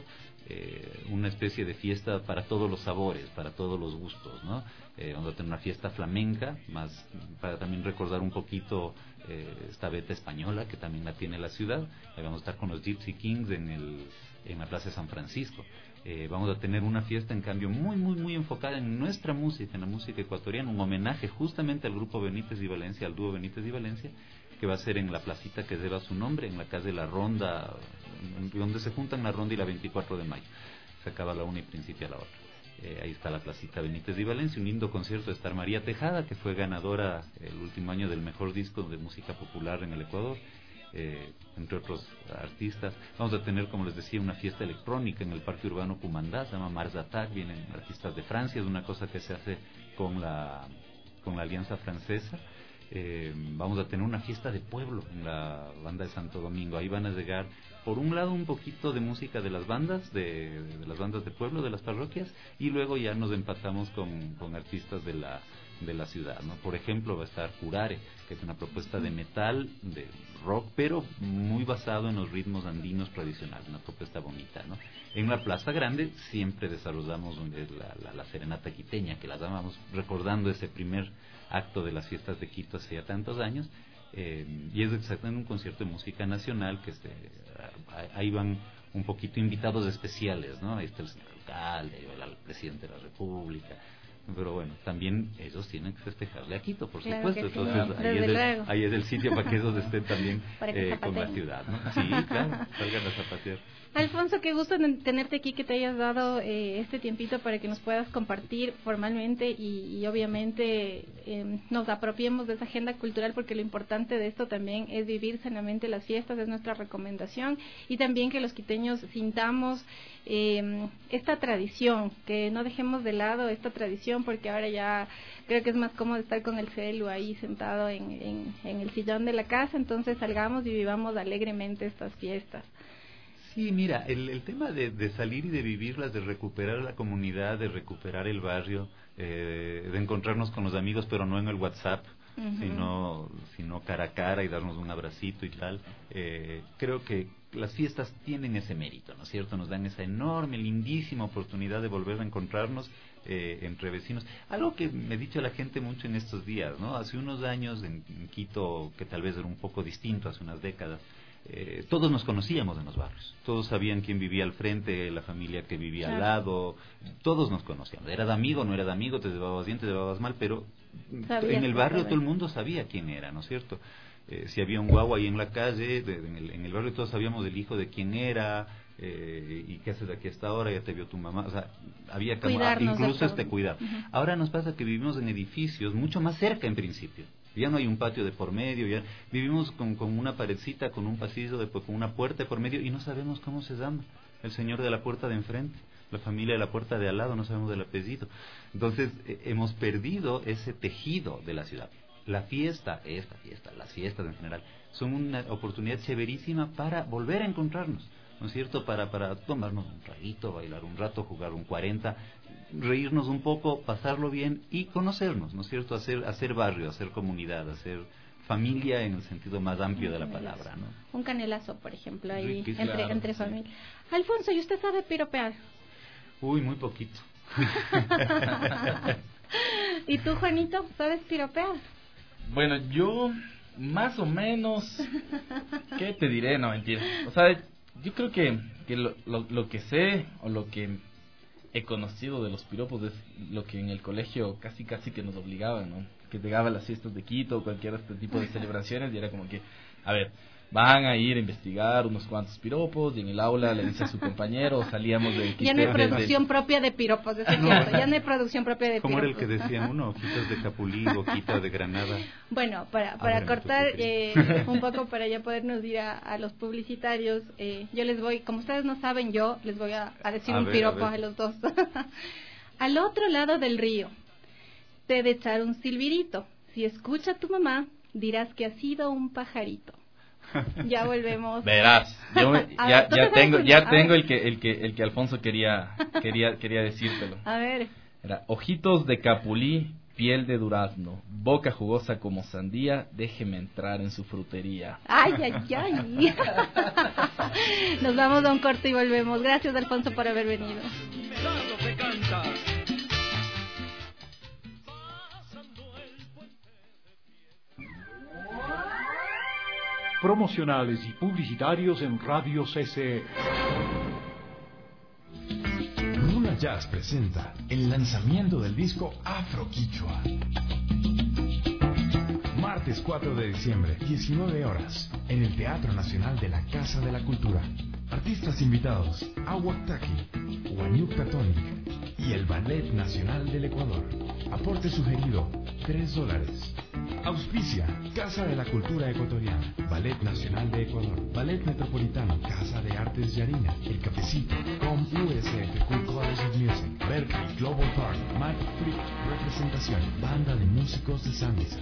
Speaker 13: una especie de fiesta para todos los sabores, para todos los gustos, ¿no? Vamos a tener una fiesta flamenca, más para también recordar un poquito esta veta española que también la tiene la ciudad. Vamos a estar con los Gypsy Kings en la Plaza de San Francisco. Vamos a tener una fiesta en cambio muy enfocada en nuestra música, en la música ecuatoriana, un homenaje justamente al grupo Benítez y Valencia, al dúo Benítez y Valencia, que va a ser en la placita que lleva su nombre, en la calle La Ronda, donde se juntan la Ronda y la 24 de mayo. Se acaba la una y principia la otra. Ahí está la placita Benítez y Valencia, un lindo concierto de Star María Tejada, que fue ganadora el último año del mejor disco de música popular en el Ecuador. Entre otros artistas. Vamos a tener, como les decía, una fiesta electrónica en el Parque Urbano Cumandá, se llama Mars Attack, vienen artistas de Francia, es una cosa que se hace con la Alianza Francesa. Vamos a tener una fiesta de pueblo en la banda de Santo Domingo. Ahí van a llegar, por un lado, un poquito de música de las bandas, de las bandas de pueblo, de las parroquias, y luego ya nos empatamos con artistas de la ciudad, ¿no? Por ejemplo, va a estar Curare, que es una propuesta de metal, de rock, pero muy basado en los ritmos andinos tradicionales, una propuesta bonita, ¿no? En la Plaza Grande siempre desarrollamos la serenata quiteña, que la llamamos recordando ese primer acto de las fiestas de Quito hace ya tantos años, y es exactamente un concierto de música nacional que ahí van un poquito invitados especiales, ¿no? Ahí está el señor alcalde, el presidente de la República. Pero bueno, también ellos tienen que festejarle a Quito, por
Speaker 6: claro
Speaker 13: supuesto.
Speaker 6: Sí,
Speaker 13: entonces ahí es el sitio para que ellos estén también con la
Speaker 6: zapateen.
Speaker 13: ciudad, ¿no? Sí, claro, salgan a zapatear.
Speaker 6: Alfonso, qué gusto tenerte aquí, que te hayas dado este tiempito para que nos puedas compartir formalmente y obviamente nos apropiemos de esa agenda cultural, porque lo importante de esto también es vivir sanamente las fiestas, es nuestra recomendación, y también que los quiteños sintamos esta tradición, que no dejemos de lado esta tradición, porque ahora ya creo que es más cómodo estar con el celu ahí sentado en el sillón de la casa. Entonces salgamos y vivamos alegremente estas fiestas.
Speaker 13: Sí, mira, el tema de salir y de vivirlas, de recuperar la comunidad, de recuperar el barrio, de encontrarnos con los amigos, pero no en el WhatsApp, sino cara a cara y darnos un abracito y tal. Creo que las fiestas tienen ese mérito, ¿no es cierto? Nos dan esa enorme, lindísima oportunidad de volver a encontrarnos entre vecinos. Algo que me ha dicho la gente mucho en estos días, ¿no? Hace unos años en Quito, que tal vez era un poco distinto, hace unas décadas, todos nos conocíamos en los barrios, todos sabían quién vivía al frente, la familia que vivía al lado, todos nos conocíamos, eras amigo, no eras amigo, te llevabas bien, te llevabas mal, pero en el barrio todo el mundo sabía quién era, ¿no es cierto? Si había un guagua ahí en la calle, en el barrio todos sabíamos del hijo de quién era, y qué haces de aquí hasta ahora, ya te vio tu mamá, o sea, había como incluso cuidado. Ahora nos pasa que vivimos en edificios mucho más cerca en principio. Ya no hay un patio de por medio, ya vivimos con una paredcita, con un pasillo, con una puerta de por medio, y no sabemos cómo se llama el señor de la puerta de enfrente, la familia de la puerta de al lado, no sabemos del apellido. Entonces hemos perdido ese tejido de la ciudad. La fiesta, las fiestas en general, son una oportunidad chéverísima para volver a encontrarnos, ¿no es cierto? Para tomarnos un traguito, bailar un rato, jugar un 40, reírnos un poco, pasarlo bien y conocernos, ¿no es cierto? Hacer barrio, hacer comunidad, hacer familia en el sentido más amplio de la palabra, ¿no?
Speaker 6: Un canelazo, por ejemplo, ahí
Speaker 13: Claro,
Speaker 6: entre familia. Alfonso, ¿y usted sabe piropear?
Speaker 13: Uy, muy poquito.
Speaker 6: ¿Y tú, Juanito, sabes piropear?
Speaker 7: Bueno, yo más o menos, ¿qué te diré? No, mentira. O sea, yo creo que lo que sé o lo que he conocido de los piropos es lo que en el colegio casi que nos obligaban, ¿no? Que llegaba a las fiestas de Quito o cualquier este tipo de celebraciones y era como que, a ver, van a ir a investigar unos cuantos piropos y en el aula le dice a su compañero, salíamos de
Speaker 6: Ya no hay producción propia de piropos, eso es cierto, ya no hay producción propia de
Speaker 13: ¿Cómo
Speaker 6: piropos.
Speaker 13: era el que decían uno? Hojitas de capulí, boquita de granada.
Speaker 6: Bueno, para cortar un poco, para ya podernos ir a los publicitarios, yo les voy, como ustedes no saben, yo les voy a decir un piropo a los dos. Al otro lado del río, te de echar un silbirito. Si escucha a tu mamá, dirás que ha sido un pajarito. Ya volvemos.
Speaker 7: Verás, ya tengo el que Alfonso quería decírtelo.
Speaker 6: A ver.
Speaker 7: Era ojitos de capulí, piel de durazno, boca jugosa como sandía, déjeme entrar en su frutería.
Speaker 6: Ay. Nos vamos a un corte y volvemos. Gracias, Alfonso, por haber venido.
Speaker 1: Promocionales y publicitarios en Radio CCE.
Speaker 14: Luna Jazz presenta el lanzamiento del disco Afro Quichua. Martes 4 de diciembre, 19 horas, en el Teatro Nacional de la Casa de la Cultura. Artistas invitados: Awak Taki, Wanyuk Tatonic y el Ballet Nacional del Ecuador. Aporte sugerido: $3. Auspicia Casa de la Cultura Ecuatoriana, Ballet Nacional de Ecuador, Ballet Metropolitano, Casa de Artes Yarina, El Cafecito, Com USF Cool College of Music, Berkeley Global Park, Mike Freak, Representación, Banda de Músicos de Sambisa.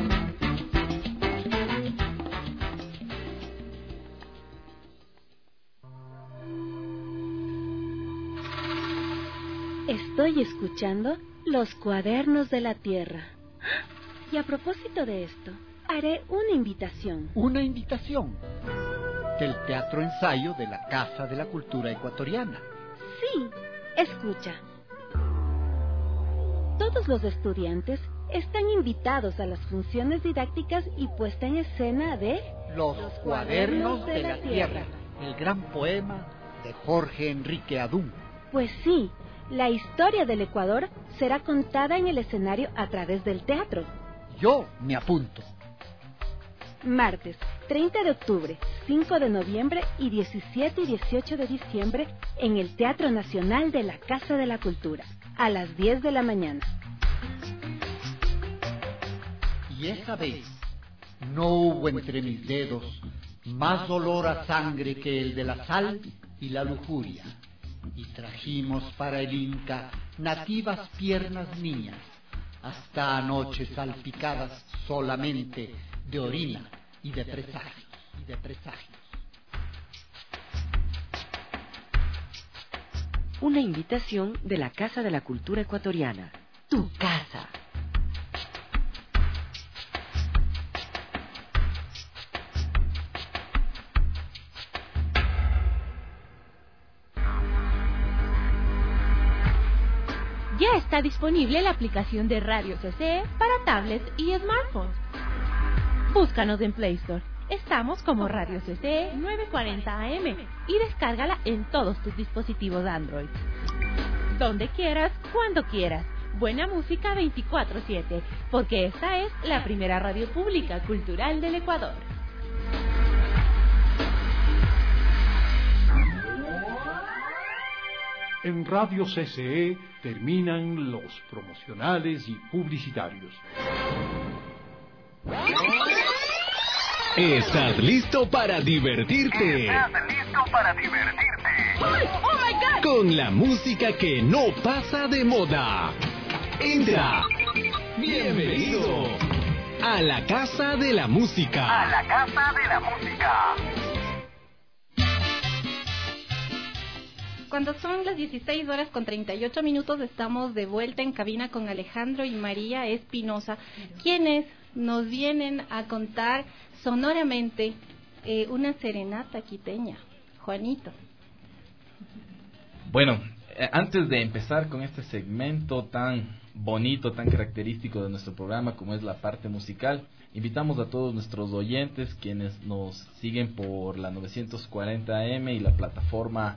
Speaker 15: Estoy escuchando Los Cuadernos de la Tierra. Y a propósito de esto, haré una invitación.
Speaker 16: ¿Una invitación? Del Teatro Ensayo de la Casa de la Cultura Ecuatoriana.
Speaker 15: Sí, escucha. Todos los estudiantes están invitados a las funciones didácticas y puesta en escena de
Speaker 16: Los Cuadernos de la Tierra, el gran poema de Jorge Enrique Adún.
Speaker 15: Pues sí, la historia del Ecuador será contada en el escenario a través del teatro.
Speaker 16: Yo me apunto.
Speaker 15: Martes 30 de octubre, 5 de noviembre y 17 y 18 de diciembre en el Teatro Nacional de la Casa de la Cultura, a las 10 de la mañana.
Speaker 16: Y esa vez no hubo entre mis dedos más olor a sangre que el de la sal y la lujuria. Y trajimos para el Inca nativas piernas niñas, hasta anoche salpicadas solamente de orina y de presagios.
Speaker 2: Una invitación de la Casa de la Cultura Ecuatoriana. Tu casa.
Speaker 17: Ya está disponible la aplicación de Radio CCE para tablets y smartphones. Búscanos en Play Store. Estamos como Radio CCE 940 AM y descárgala en todos tus dispositivos Android. Donde quieras, cuando quieras. Buena música 24/7, porque esta es la primera radio pública cultural del Ecuador.
Speaker 1: En Radio CCE terminan los promocionales y publicitarios.
Speaker 3: ¿Estás listo para divertirte?
Speaker 5: ¿Estás listo para divertirte?
Speaker 17: ¡Oh, my God!
Speaker 3: Con la música que no pasa de moda. Entra. Bienvenido a la Casa de la Música.
Speaker 5: A la Casa de la Música.
Speaker 6: Cuando son las 16 horas con 38 minutos, estamos de vuelta en cabina con Alejandro y María Espinosa, quienes nos vienen a contar sonoramente una serenata quiteña. Juanito.
Speaker 7: Bueno, antes de empezar con este segmento tan bonito, tan característico de nuestro programa como es la parte musical, invitamos a todos nuestros oyentes quienes nos siguen por la 940 AM y la plataforma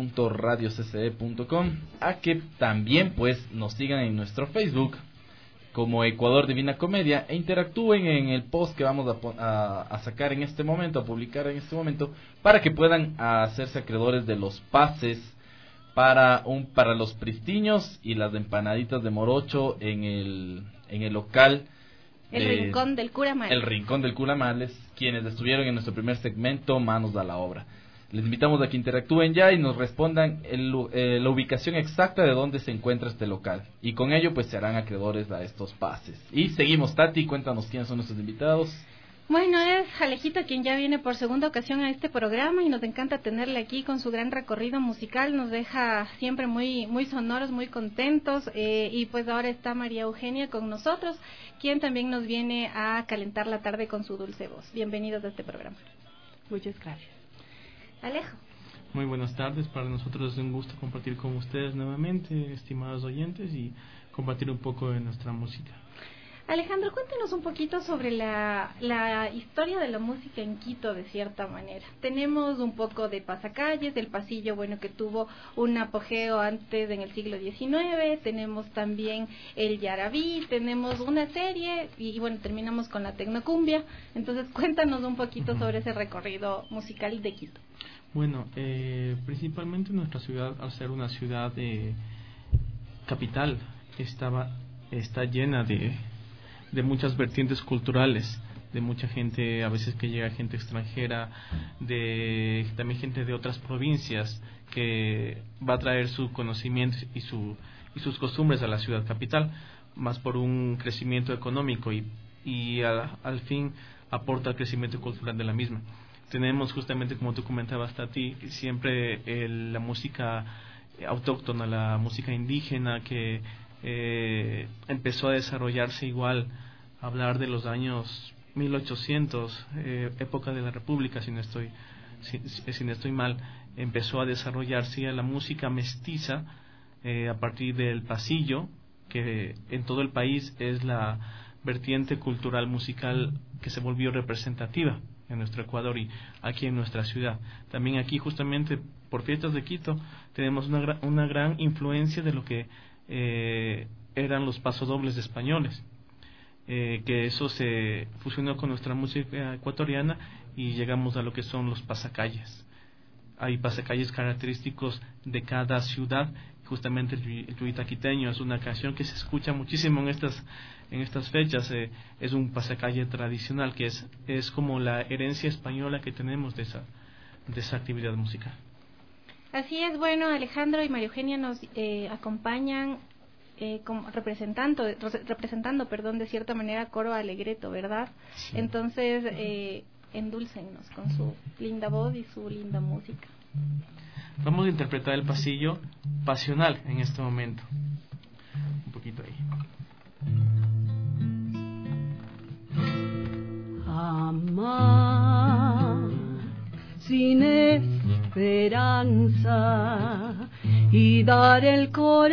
Speaker 7: www.radiocce.com a que también pues nos sigan en nuestro Facebook como Ecuador Divina Comedia, e interactúen en el post que vamos a sacar en este momento, a publicar en este momento, para que puedan hacerse acreedores de los pases para los pristiños y las empanaditas de morocho en el local
Speaker 6: Rincón del Cura Males.
Speaker 7: El Rincón del Cura Males, quienes estuvieron en nuestro primer segmento, Manos a la Obra. Les invitamos a que interactúen ya y nos respondan la ubicación exacta de dónde se encuentra este local. Y con ello pues se harán acreedores a estos pases. Y seguimos, Tati, cuéntanos quiénes son nuestros invitados.
Speaker 6: Bueno, es Alejito quien ya viene por segunda ocasión a este programa y nos encanta tenerle aquí con su gran recorrido musical. Nos deja siempre muy sonoros, muy contentos. Y pues ahora está María Eugenia con nosotros, quien también nos viene a calentar la tarde con su dulce voz. Bienvenidos a este programa.
Speaker 18: Muchas gracias.
Speaker 6: Alejo.
Speaker 19: Muy buenas tardes, para nosotros es un gusto compartir con ustedes nuevamente, estimados oyentes, y compartir un poco de nuestra música.
Speaker 6: Alejandro, cuéntenos un poquito sobre la historia de la música en Quito, de cierta manera. Tenemos un poco de pasacalles, el pasillo, bueno, que tuvo un apogeo antes en el siglo XIX, tenemos también el yarabí, tenemos una serie, y bueno, terminamos con la tecnocumbia. Entonces, cuéntanos un poquito sobre ese recorrido musical de Quito.
Speaker 19: Bueno, principalmente nuestra ciudad, al ser una ciudad capital, está llena de muchas vertientes culturales, de mucha gente, a veces que llega gente extranjera, también gente de otras provincias que va a traer su conocimiento y sus costumbres a la ciudad capital, más por un crecimiento económico y al fin aporta al crecimiento cultural de la misma. Tenemos justamente, como tú comentabas, Tati, siempre la música autóctona, la música indígena que empezó a desarrollarse igual, hablar de los años 1800, época de la República, si no estoy mal, empezó a desarrollarse la música mestiza a partir del pasillo, que en todo el país es la vertiente cultural musical que se volvió representativa en nuestro Ecuador y aquí en nuestra ciudad. También aquí, justamente por Fiestas de Quito, tenemos una gran influencia de lo que eran los pasodobles españoles, que eso se fusionó con nuestra música ecuatoriana y llegamos a lo que son los pasacalles. Hay pasacalles característicos de cada ciudad. Justamente el Yuita Quiteño es una canción que se escucha muchísimo en estas fechas. Es un pasacalle tradicional que es como la herencia española que tenemos de esa actividad musical.
Speaker 6: Así es. Bueno, Alejandro y María Eugenia nos acompañan como representando, de cierta manera, Coro Alegreto, ¿verdad? Sí. Entonces, endúlcennos con su linda voz y su linda música.
Speaker 19: Vamos a interpretar el pasillo pasional en este momento. Un poquito ahí.
Speaker 18: Amar sin esperanza y dar el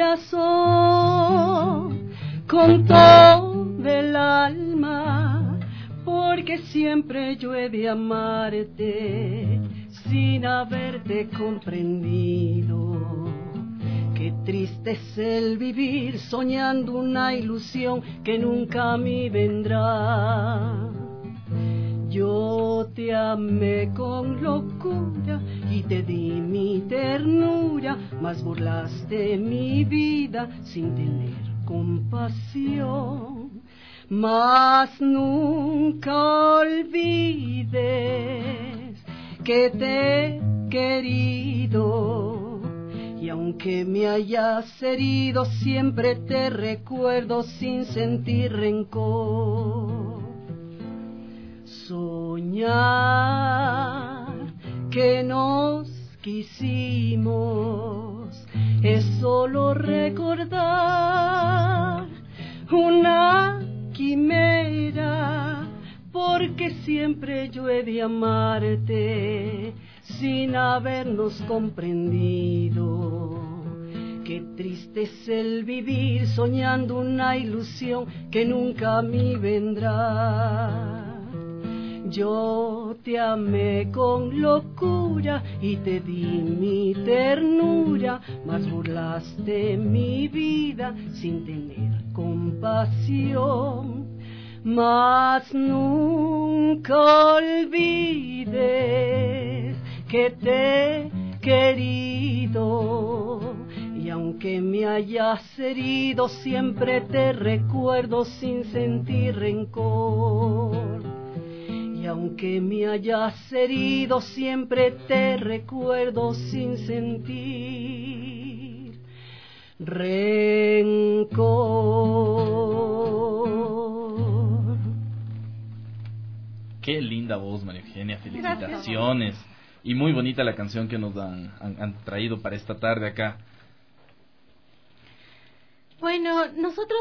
Speaker 18: corazón con todo el alma, porque siempre yo he de amarte sin haberte comprendido. Qué triste es el vivir soñando una ilusión que nunca a mí vendrá. Yo te amé con locura y te di mi ternura, mas burlaste mi vida sin tener compasión. Mas nunca olvides que te he querido, y aunque me hayas herido, siempre te recuerdo sin sentir rencor. Soñar que nos quisimos es solo recordar una quimera, porque siempre yo he de amarte sin habernos comprendido. Qué triste es el vivir soñando una ilusión que nunca a mí vendrá. Yo te amé con locura y te di mi ternura, mas burlaste mi vida sin tener compasión, mas nunca olvides que te he querido. Y aunque me hayas herido, siempre te recuerdo sin sentir rencor. Y aunque me hayas herido, siempre te recuerdo sin sentir rencor.
Speaker 7: Qué linda voz, María Eugenia, felicitaciones. Gracias. Y muy bonita la canción que nos han traído para esta tarde acá.
Speaker 6: Bueno, nosotros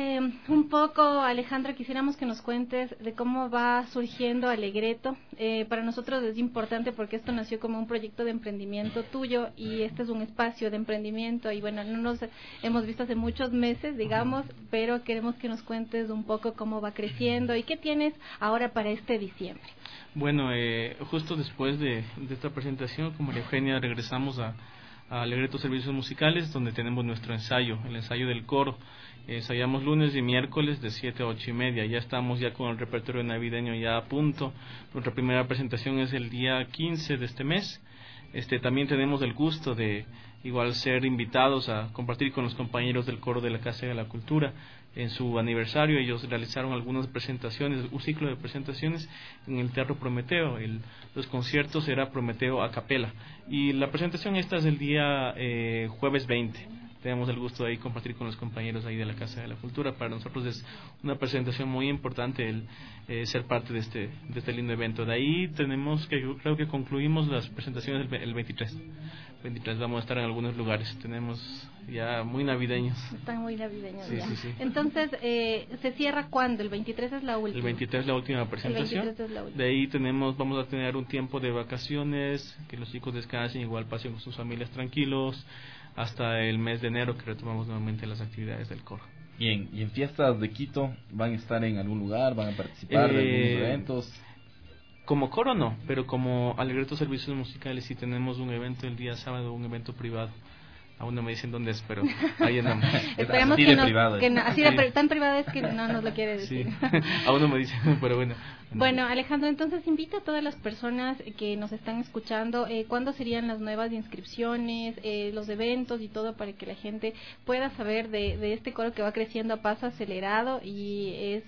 Speaker 6: un poco, Alejandro, quisiéramos que nos cuentes de cómo va surgiendo Alegreto. Para nosotros es importante porque esto nació como un proyecto de emprendimiento tuyo y este es un espacio de emprendimiento y bueno, no nos hemos visto hace muchos meses, digamos, pero queremos que nos cuentes un poco cómo va creciendo y qué tienes ahora para este diciembre.
Speaker 19: Bueno, justo después de esta presentación con María Eugenia regresamos a Alegreto Servicios Musicales, donde tenemos nuestro ensayo, el ensayo del coro. Ensayamos lunes y miércoles de 7 a 8 y media. Ya estamos ya con el repertorio navideño ya a punto. Nuestra primera presentación es el día 15 de este mes. También tenemos el gusto de igual ser invitados a compartir con los compañeros del coro de la Casa de la Cultura. En su aniversario ellos realizaron algunas presentaciones, un ciclo de presentaciones en el Teatro Prometeo. Los conciertos era Prometeo a capela y la presentación esta es el día jueves 20. Tenemos el gusto de ahí compartir con los compañeros ahí de la Casa de la Cultura. Para nosotros es una presentación muy importante el ser parte de este lindo evento. De ahí tenemos que, yo creo que concluimos las presentaciones el 23 vamos a estar en algunos lugares. Tenemos ya muy navideños.
Speaker 6: Están muy navideños
Speaker 19: sí,
Speaker 6: ya.
Speaker 19: Sí, sí.
Speaker 6: Entonces, ¿se cierra cuándo? ¿El 23 es la última?
Speaker 19: El 23 es la última presentación.
Speaker 6: El 23 es la última.
Speaker 19: De ahí vamos a tener un tiempo de vacaciones, que los chicos descansen, igual pasen con sus familias tranquilos, hasta el mes de enero que retomamos nuevamente las actividades del coro.
Speaker 7: Bien, ¿y en fiestas de Quito van a estar en algún lugar? ¿Van a participar de algunos eventos?
Speaker 19: Como coro no, pero como Alegreto Servicios Musicales sí tenemos un evento el día sábado, un evento privado. Aún no me dicen dónde es, pero ahí andamos.
Speaker 6: Esperamos
Speaker 7: así
Speaker 6: que
Speaker 7: de
Speaker 6: no,
Speaker 7: privado.
Speaker 6: Que no, así de tan privado es que no nos lo quiere decir.
Speaker 19: Sí. Aún no me dicen, pero bueno.
Speaker 6: Bueno, Alejandro, entonces invita a todas las personas que nos están escuchando, ¿cuándo serían las nuevas inscripciones, los eventos y todo para que la gente pueda saber de este coro que va creciendo a paso acelerado y es...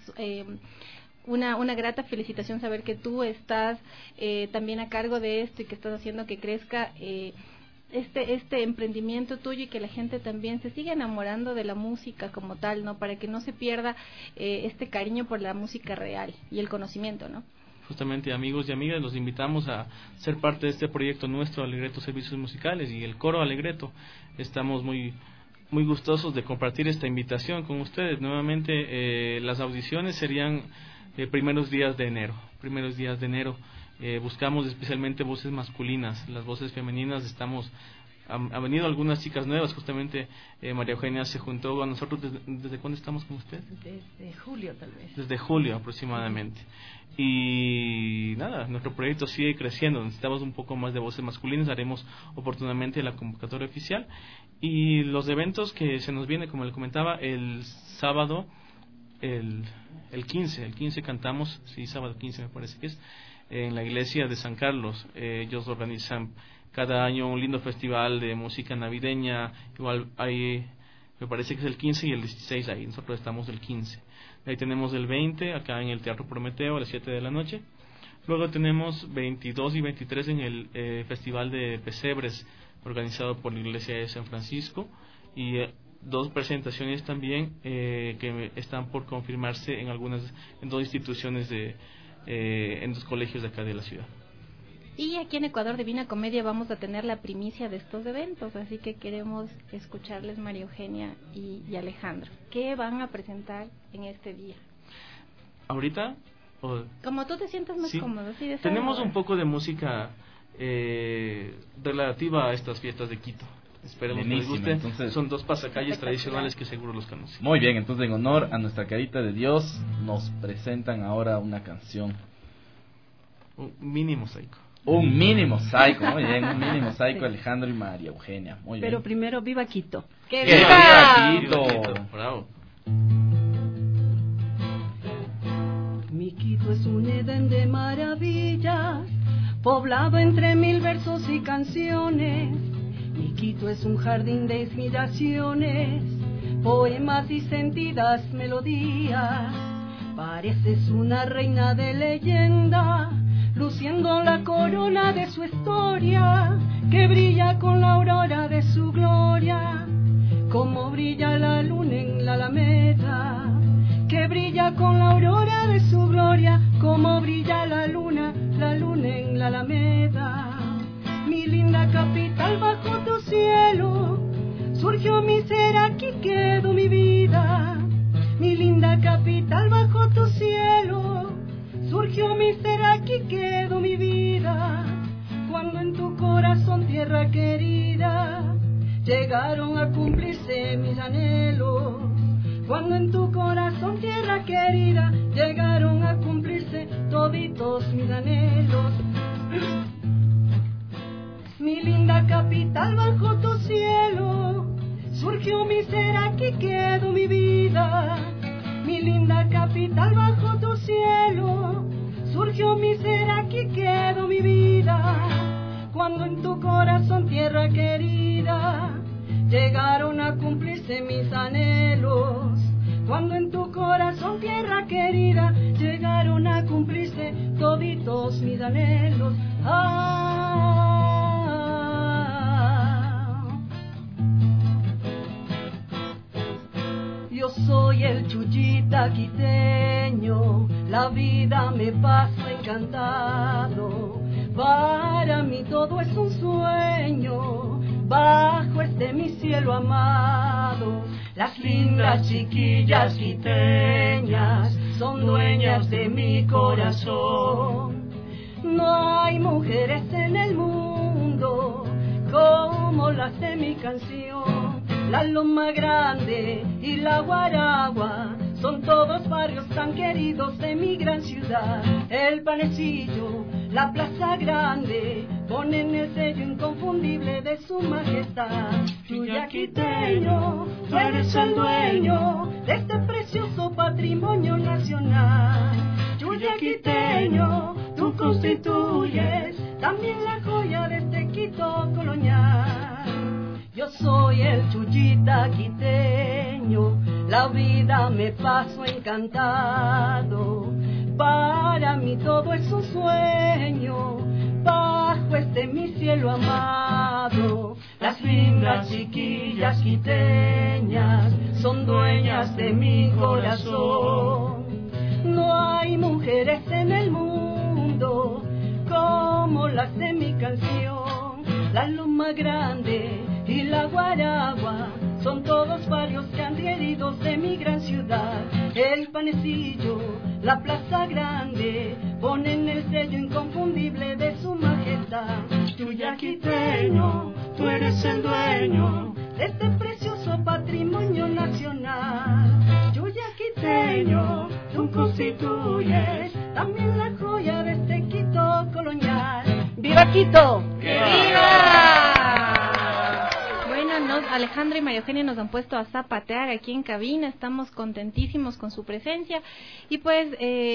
Speaker 6: Una grata felicitación saber que tú estás también a cargo de esto y que estás haciendo que crezca este emprendimiento tuyo y que la gente también se siga enamorando de la música como tal, ¿no? Para que no se pierda este cariño por la música real y el conocimiento, ¿no?
Speaker 19: Justamente, amigos y amigas, los invitamos a ser parte de este proyecto nuestro, Alegreto Servicios Musicales y el Coro Alegreto. Estamos muy gustosos de compartir esta invitación con ustedes. Nuevamente, las audiciones serían primeros días de enero. Buscamos especialmente voces masculinas. Las voces femeninas han venido algunas chicas nuevas. Justamente María Eugenia se juntó a nosotros. ¿Desde cuándo estamos con usted?
Speaker 18: Desde julio tal vez.
Speaker 19: Desde julio aproximadamente. Y nada, nuestro proyecto sigue creciendo. Necesitamos un poco más de voces masculinas. Haremos oportunamente la convocatoria oficial. Y los eventos que se nos viene, como le comentaba, el sábado, el 15 cantamos, sí, sábado 15 me parece que es, en la iglesia de San Carlos. Ellos organizan cada año un lindo festival de música navideña. Igual hay, me parece que es el 15 y el 16 ahí. Nosotros estamos el 15. Ahí tenemos el 20 acá en el Teatro Prometeo a las 7 de la noche. Luego tenemos 22 y 23 en el Festival de Pesebres organizado por la iglesia de San Francisco y dos presentaciones también que están por confirmarse en dos instituciones en dos colegios de acá de la ciudad.
Speaker 6: Y aquí en Ecuador Divina Comedia vamos a tener la primicia de estos eventos, así que queremos escucharles, María Eugenia y Alejandro. ¿Qué van a presentar en este día?
Speaker 19: ¿Ahorita?
Speaker 6: Como tú te sientas más cómodo. Sí,
Speaker 19: tenemos un poco de música relativa a estas fiestas de Quito. Esperemos que les guste. Entonces, son dos pasacalles tradicionales que seguro los conocen.
Speaker 7: Muy bien, entonces en honor a nuestra carita de Dios nos presentan ahora una canción.
Speaker 19: Un mini mosaico.
Speaker 7: Un mini mosaico, muy bien, un mini mosaico, Alejandro y María Eugenia. Muy bien.
Speaker 18: Pero primero, ¡viva Quito!
Speaker 6: ¡Que
Speaker 7: viva Quito!
Speaker 19: ¡Viva Quito! ¡Bravo!
Speaker 18: poblado entre 1000 versos y canciones. Mi Quito es un jardín de inspiraciones, poemas y sentidas melodías. Pareces una reina de leyenda, luciendo la corona de su historia, que brilla con la aurora de su gloria, como brilla la luna en la alameda, que brilla con la aurora de su gloria, como brilla la luna en la alameda. Mi linda capital bajo tu cielo, surgió mi ser, aquí quedó mi vida. Mi linda capital bajo tu cielo, surgió mi ser, aquí quedó mi vida. Cuando en tu corazón, tierra querida, llegaron a cumplirse mis anhelos. Cuando en tu corazón, tierra querida, llegaron a cumplirse toditos mis anhelos. Mi linda capital bajo tu cielo, surgió mi ser, aquí quedó mi vida. Mi linda capital bajo tu cielo, surgió mi ser, aquí quedó mi vida. Cuando en tu corazón, tierra querida, llegaron a cumplirse mis anhelos. Cuando en tu corazón, tierra querida, llegaron a cumplirse toditos mis anhelos. Yo soy el Chuyita quiteño, la vida me pasa encantado. Para mí todo es un sueño, bajo este mi cielo amado. Las lindas chiquillas quiteñas son dueñas de mi corazón. No hay mujeres en el mundo como las de mi canción. La Loma Grande y la Guaragua son todos barrios tan queridos de mi gran ciudad. El Panecillo, la Plaza Grande, ponen el sello inconfundible de su majestad. Chuya quiteño, tú eres el dueño de este precioso patrimonio nacional. Chuya quiteño, tú constituyes también la joya de este Quito colonial. Yo soy el Chuyita quiteño, la vida me paso encantado. Para mí todo es un sueño, bajo este mi cielo amado. Las lindas chiquillas quiteñas son dueñas de mi corazón. No hay mujeres en el mundo como las de mi canción. La Loma Grande y la Guaragua son todos barrios candieridos de mi gran ciudad. El Panecillo, la Plaza Grande, ponen el sello inconfundible de su majestad. Chuya quiteño, tú eres el dueño de este precioso patrimonio nacional. Chuya quiteño, tú constituyes también la joya de este Quito colonial. ¡Viva Quito!
Speaker 6: ¡Que viva! Bueno, Alejandro y María Eugenia nos han puesto a zapatear aquí en cabina, estamos contentísimos con su presencia y pues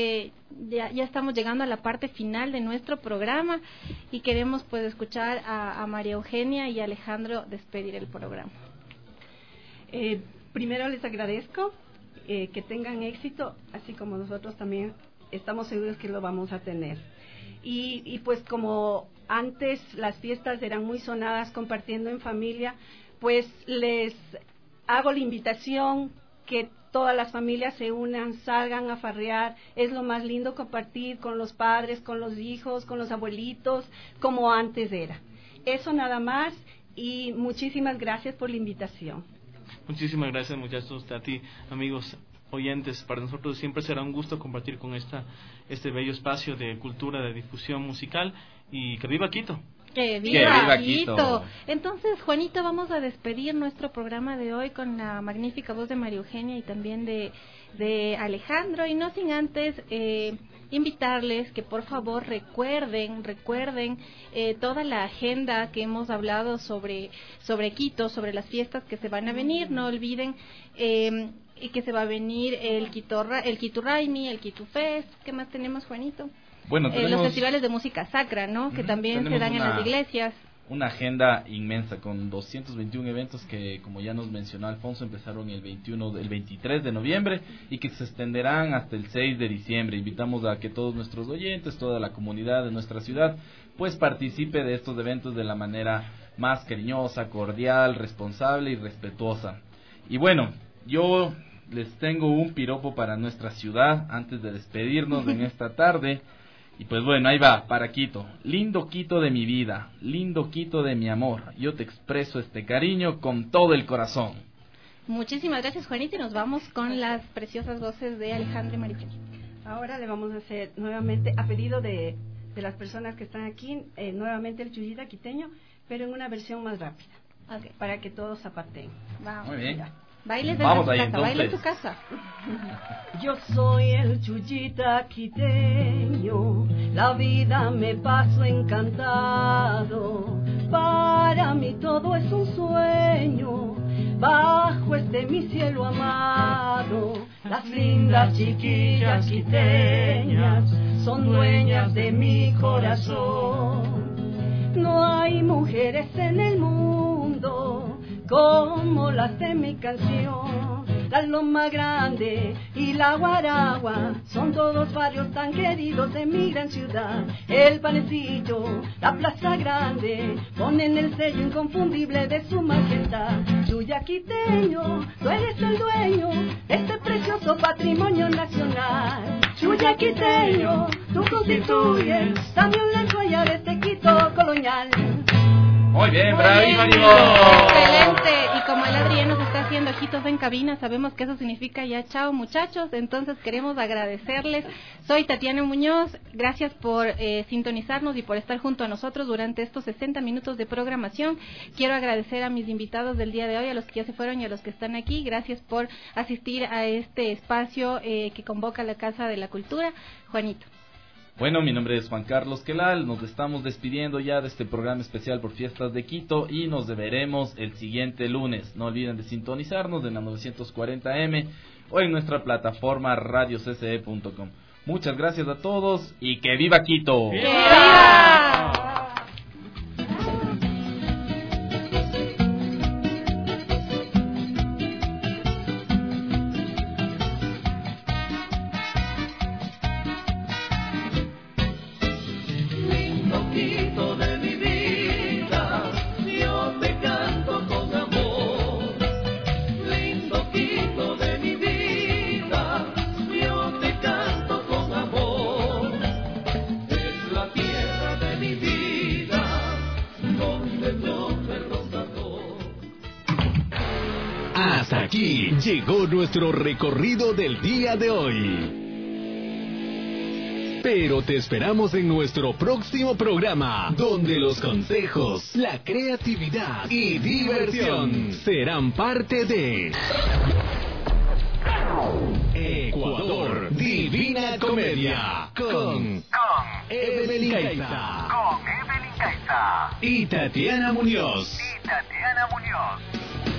Speaker 6: ya estamos llegando a la parte final de nuestro programa y queremos pues escuchar a María Eugenia y a Alejandro despedir el programa.
Speaker 18: Primero les agradezco que tengan éxito, así como nosotros también estamos seguros que lo vamos a tener. Y pues como antes las fiestas eran muy sonadas compartiendo en familia, pues les hago la invitación que todas las familias se unan, salgan a farrear. Es lo más lindo compartir con los padres, con los hijos, con los abuelitos, como antes era. Eso nada más y muchísimas gracias por la invitación.
Speaker 19: Muchísimas gracias, muchachos, a ti, amigos oyentes. Para nosotros siempre será un gusto compartir con este bello espacio de cultura, de difusión musical, y que viva Quito.
Speaker 6: ¡Que viva Quito! Entonces, Juanito, vamos a despedir nuestro programa de hoy con la magnífica voz de María Eugenia y también de Alejandro, y no sin antes invitarles que por favor recuerden toda la agenda que hemos hablado sobre Quito, sobre las fiestas que se van a venir. No olviden que se va a venir el Quiturraimi, el Quito Fest. ¿Qué más tenemos, Juanito?
Speaker 7: Bueno, tenemos
Speaker 6: los festivales de música sacra, ¿no? Que también se dan en las iglesias.
Speaker 7: Una agenda inmensa con 221 eventos que, como ya nos mencionó Alfonso, empezaron el 23 de noviembre y que se extenderán hasta el 6 de diciembre. Invitamos a que todos nuestros oyentes, toda la comunidad de nuestra ciudad, pues participe de estos eventos de la manera más cariñosa, cordial, responsable y respetuosa. Y bueno, yo les tengo un piropo para nuestra ciudad antes de despedirnos en esta tarde. Y pues bueno, ahí va, para Quito. Lindo Quito de mi vida, lindo Quito de mi amor, yo te expreso este cariño con todo el corazón.
Speaker 6: Muchísimas gracias, Juanita, y nos vamos con las preciosas voces de Alejandra y Marichel.
Speaker 18: Ahora le vamos a hacer nuevamente, a pedido de las personas que están aquí, nuevamente el Chuyita quiteño, pero en una versión más rápida, para que todos aparten.
Speaker 6: Vamos.
Speaker 7: Muy bien.
Speaker 6: Bailes desde tu casa, baile en tu casa.
Speaker 18: Yo soy el Chuyita quiteño, la vida me paso encantado. Para mí todo es un sueño, bajo este mi cielo amado. Las lindas chiquillas quiteñas son dueñas de mi corazón. No hay mujeres en el mundo como las de mi canción. La Loma Grande y la Guaragua son todos barrios tan queridos de mi gran ciudad. El Panecillo, la Plaza Grande, ponen el sello inconfundible de su majestad. Chuya quiteño, tú eres el dueño de este precioso patrimonio nacional. Chuya quiteño, tú constituyes también la joya de este Quito colonial.
Speaker 7: Muy bien, bravísimo.
Speaker 6: Excelente. Y como el Adrián nos está haciendo ojitos en cabina, sabemos que eso significa ya chao, muchachos. Entonces queremos agradecerles. Soy Tatiana Muñoz. Gracias por sintonizarnos y por estar junto a nosotros durante estos 60 minutos de programación. Quiero agradecer a mis invitados del día de hoy, a los que ya se fueron y a los que están aquí. Gracias por asistir a este espacio que convoca la Casa de la Cultura. Juanito.
Speaker 7: Bueno, mi nombre es Juan Carlos Quelal, nos estamos despidiendo ya de este programa especial por Fiestas de Quito y nos veremos el siguiente lunes. No olviden de sintonizarnos en la 940M o en nuestra plataforma radiocce.com. Muchas gracias a todos y ¡que viva Quito!
Speaker 6: ¡Que viva!
Speaker 3: Hasta aquí llegó nuestro recorrido del día de hoy. Pero te esperamos en nuestro próximo programa, donde los consejos, la creatividad y diversión serán parte de Ecuador Divina Comedia con Evelyn Caiza y Tatiana Muñoz.